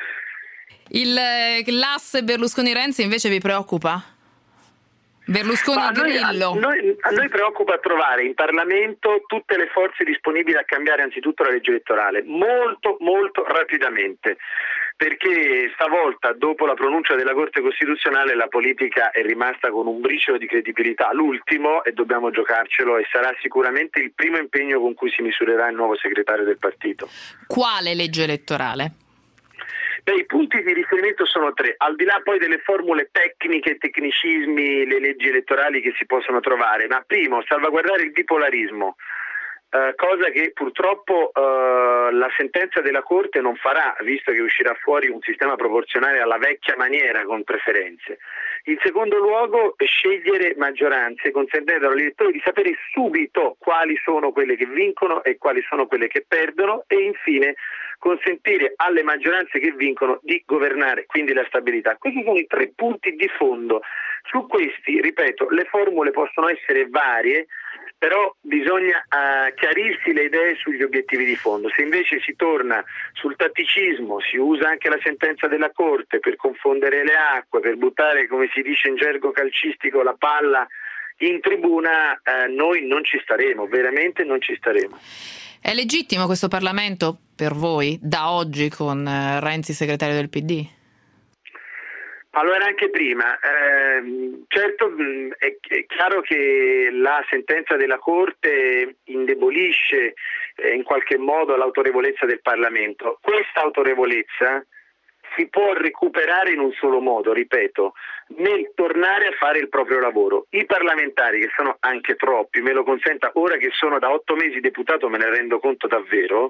L'asse Berlusconi-Renzi invece vi preoccupa? Berlusconi-Grillo? A noi preoccupa trovare in Parlamento tutte le forze disponibili a cambiare anzitutto la legge elettorale, molto molto rapidamente, perché stavolta, dopo la pronuncia della Corte Costituzionale, la politica è rimasta con un briciolo di credibilità, l'ultimo, e dobbiamo giocarcelo, e sarà sicuramente il primo impegno con cui si misurerà il nuovo segretario del partito. Quale legge elettorale? I punti di riferimento sono 3, al di là poi delle formule tecniche, tecnicismi, le leggi elettorali che si possono trovare, ma primo, salvaguardare il bipolarismo, cosa che purtroppo la sentenza della Corte non farà, visto che uscirà fuori un sistema proporzionale alla vecchia maniera con preferenze. In secondo luogo, scegliere maggioranze, consentendo agli elettori di sapere subito quali sono quelle che vincono e quali sono quelle che perdono, e infine consentire alle maggioranze che vincono di governare, quindi la stabilità. Questi sono i 3 punti di fondo. Su questi, ripeto, le formule possono essere varie, però bisogna chiarirsi le idee sugli obiettivi di fondo. Se invece si torna sul tatticismo, si usa anche la sentenza della Corte per confondere le acque, per buttare, come si dice in gergo calcistico, la palla in tribuna, noi non ci staremo, veramente non ci staremo. È legittimo questo Parlamento per voi, da oggi, con Renzi segretario del PD? Allora, anche prima, certo è chiaro che la sentenza della Corte indebolisce in qualche modo l'autorevolezza del Parlamento. Questa autorevolezza si può recuperare in un solo modo, ripeto, nel tornare a fare il proprio lavoro. I parlamentari, che sono anche troppi, me lo consenta, ora che sono da 8 mesi deputato me ne rendo conto davvero,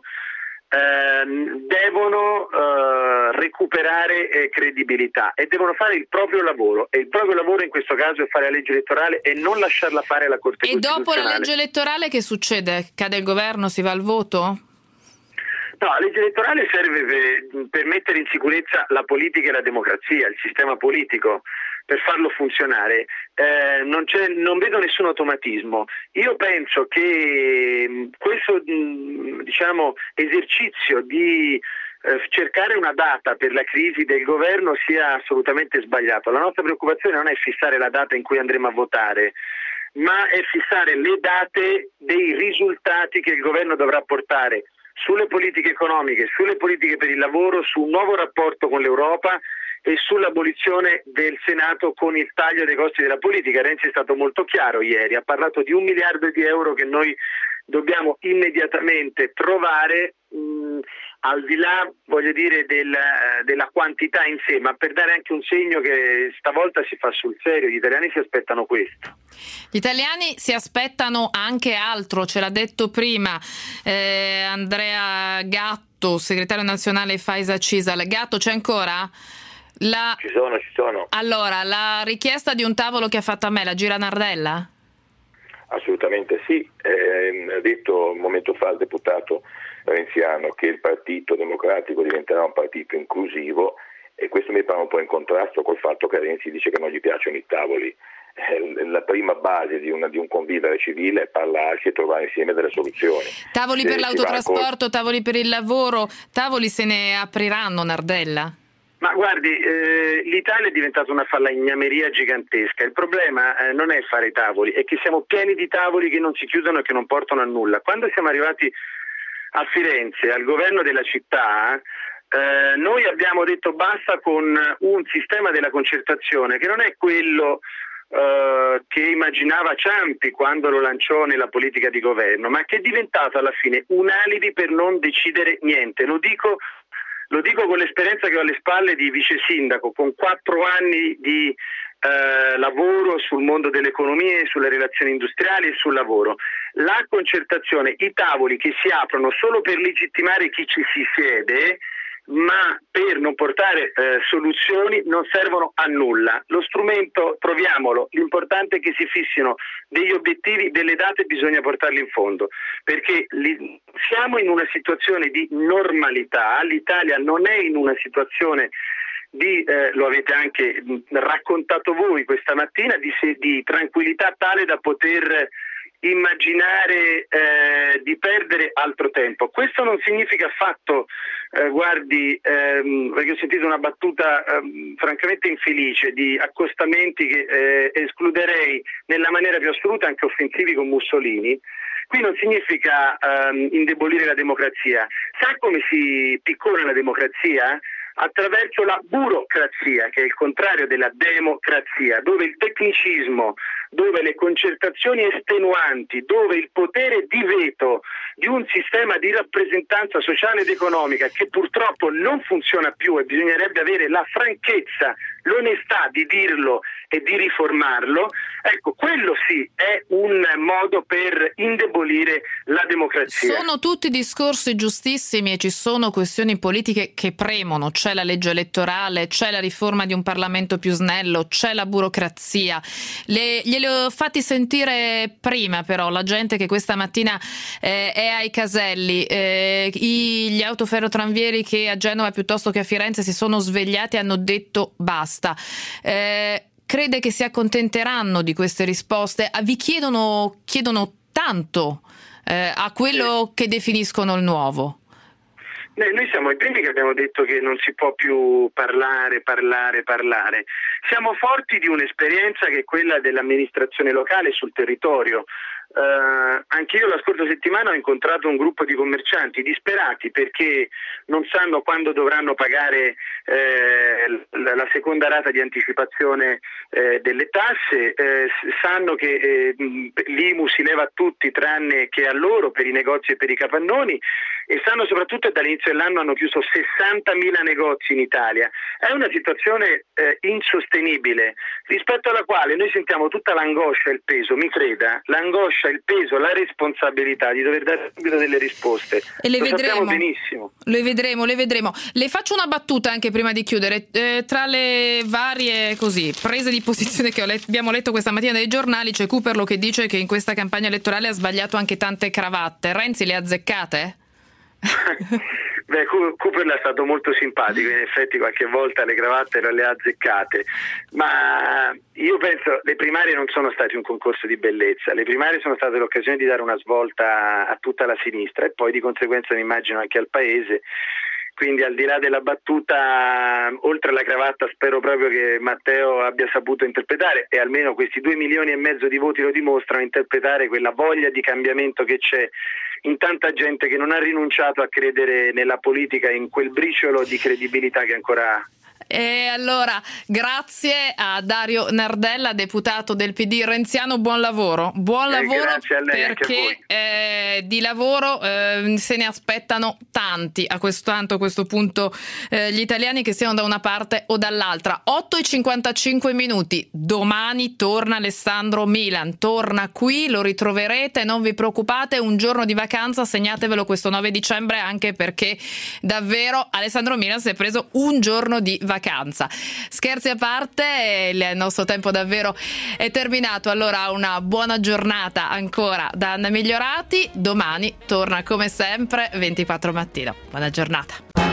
devono recuperare credibilità e devono fare il proprio lavoro, e il proprio lavoro in questo caso è fare la legge elettorale e non lasciarla fare alla Corte Costituzionale. E dopo la legge elettorale che succede? Cade il governo, si va al voto? No, la legge elettorale serve per mettere in sicurezza la politica e la democrazia, il sistema politico, per farlo funzionare. Non vedo nessun automatismo. Io penso che questo esercizio di cercare una data per la crisi del governo sia assolutamente sbagliato. La nostra preoccupazione non è fissare la data in cui andremo a votare, ma è fissare le date dei risultati che il governo dovrà portare sulle politiche economiche, sulle politiche per il lavoro, su un nuovo rapporto con l'Europa e sull'abolizione del Senato con il taglio dei costi della politica. Renzi è stato molto chiaro ieri, ha parlato di 1 miliardo di euro che noi dobbiamo immediatamente trovare, al di là, voglio dire, della quantità in sé, ma per dare anche un segno che stavolta si fa sul serio. Gli italiani si aspettano questo. Gli italiani si aspettano anche altro, ce l'ha detto prima Andrea Gatto, segretario nazionale Faisacisal. Gatto, c'è ancora? Ci sono. Allora, la richiesta di un tavolo che ha fatto a me, la gira Nardella? Assolutamente sì, ha detto un momento fa il deputato renziano che il Partito Democratico diventerà un partito inclusivo, e questo mi pare un po' in contrasto col fatto che Renzi dice che non gli piacciono i tavoli. La prima base di un convivere civile è parlarsi e trovare insieme delle soluzioni. Tavoli per l'autotrasporto, tavoli per il lavoro, tavoli se ne apriranno, Nardella? Ma guardi, l'Italia è diventata una falegnameria gigantesca. Il problema non è fare i tavoli, è che siamo pieni di tavoli che non si chiudono e che non portano a nulla. Quando siamo arrivati a Firenze, al governo della città, noi abbiamo detto basta con un sistema della concertazione che non è quello che immaginava Ciampi quando lo lanciò nella politica di governo, ma che è diventato alla fine un alibi per non decidere niente. Lo dico con l'esperienza che ho alle spalle di vice sindaco, con 4 anni di lavoro sul mondo dell'economia, sulle relazioni industriali e sul lavoro. La concertazione, i tavoli che si aprono solo per legittimare chi ci si siede, ma per non portare soluzioni, non servono a nulla. Lo strumento troviamolo, l'importante è che si fissino degli obiettivi, delle date, bisogna portarli in fondo, perché siamo in una situazione di normalità, l'Italia non è in una situazione lo avete anche raccontato voi questa mattina, di tranquillità tale da poter immaginare di perdere altro tempo. Questo non significa affatto, perché ho sentito una battuta francamente infelice di accostamenti che escluderei nella maniera più assoluta, anche offensivi, con Mussolini. Qui non significa indebolire la democrazia. Sa come si piccona la democrazia? Attraverso la burocrazia, che è il contrario della democrazia, dove il tecnicismo, dove le concertazioni estenuanti, dove il potere di veto di un sistema di rappresentanza sociale ed economica che purtroppo non funziona più, e bisognerebbe avere la franchezza, l'onestà di dirlo e di riformarlo, ecco, quello sì è un modo per indebolire la democrazia. Sono tutti discorsi giustissimi e ci sono questioni politiche che premono. C'è la legge elettorale, c'è la riforma di un Parlamento più snello, c'è la burocrazia. Glieli ho fatti sentire prima, però, la gente che questa mattina è ai caselli, gli autoferrotranvieri che a Genova piuttosto che a Firenze si sono svegliati e hanno detto basta. Crede che si accontenteranno di queste risposte? Vi chiedono tanto a quello che definiscono il nuovo. Noi siamo i primi che abbiamo detto che non si può più parlare. Siamo forti di un'esperienza che è quella dell'amministrazione locale sul territorio. Anche io la scorsa settimana ho incontrato un gruppo di commercianti disperati perché non sanno quando dovranno pagare la seconda rata di anticipazione delle tasse, sanno che l'IMU si leva a tutti tranne che a loro, per i negozi e per i capannoni, e sanno soprattutto che dall'inizio dell'anno hanno chiuso 60.000 negozi in Italia. È una situazione insostenibile, rispetto alla quale noi sentiamo tutta l'angoscia e il peso, mi creda, l'angoscia, il peso, la responsabilità di dover dare subito delle risposte. E le vedremo. Sappiamo benissimo. Le vedremo. Le faccio una battuta anche prima di chiudere. Tra le varie prese di posizione che abbiamo letto questa mattina nei giornali, c'è Cooperlo che dice che in questa campagna elettorale ha sbagliato anche tante cravatte. Renzi le ha azzeccate? Beh, Cooper è stato molto simpatico, in effetti qualche volta le cravatte le ha azzeccate, ma io penso le primarie non sono state un concorso di bellezza, le primarie sono state l'occasione di dare una svolta a tutta la sinistra e poi di conseguenza mi immagino anche al paese. Quindi al di là della battuta, oltre alla cravatta, spero proprio che Matteo abbia saputo interpretare, e almeno questi 2,5 milioni di voti lo dimostrano, interpretare quella voglia di cambiamento che c'è in tanta gente che non ha rinunciato a credere nella politica, in quel briciolo di credibilità che ancora ha. E allora, grazie a Dario Nardella, deputato del PD renziano, buon lavoro. Buon lavoro, grazie a lei, perché di lavoro se ne aspettano tanti a questo punto gli italiani, che siano da una parte o dall'altra. 8:55, domani torna Alessandro Milan, torna qui, lo ritroverete, non vi preoccupate, un giorno di vacanza, segnatevelo questo 9 dicembre, anche perché davvero Alessandro Milan si è preso un giorno di vacanza. Scherzi a parte, il nostro tempo davvero è terminato. Allora, una buona giornata ancora da Anna Migliorati. Domani torna come sempre 24 mattino. Buona giornata.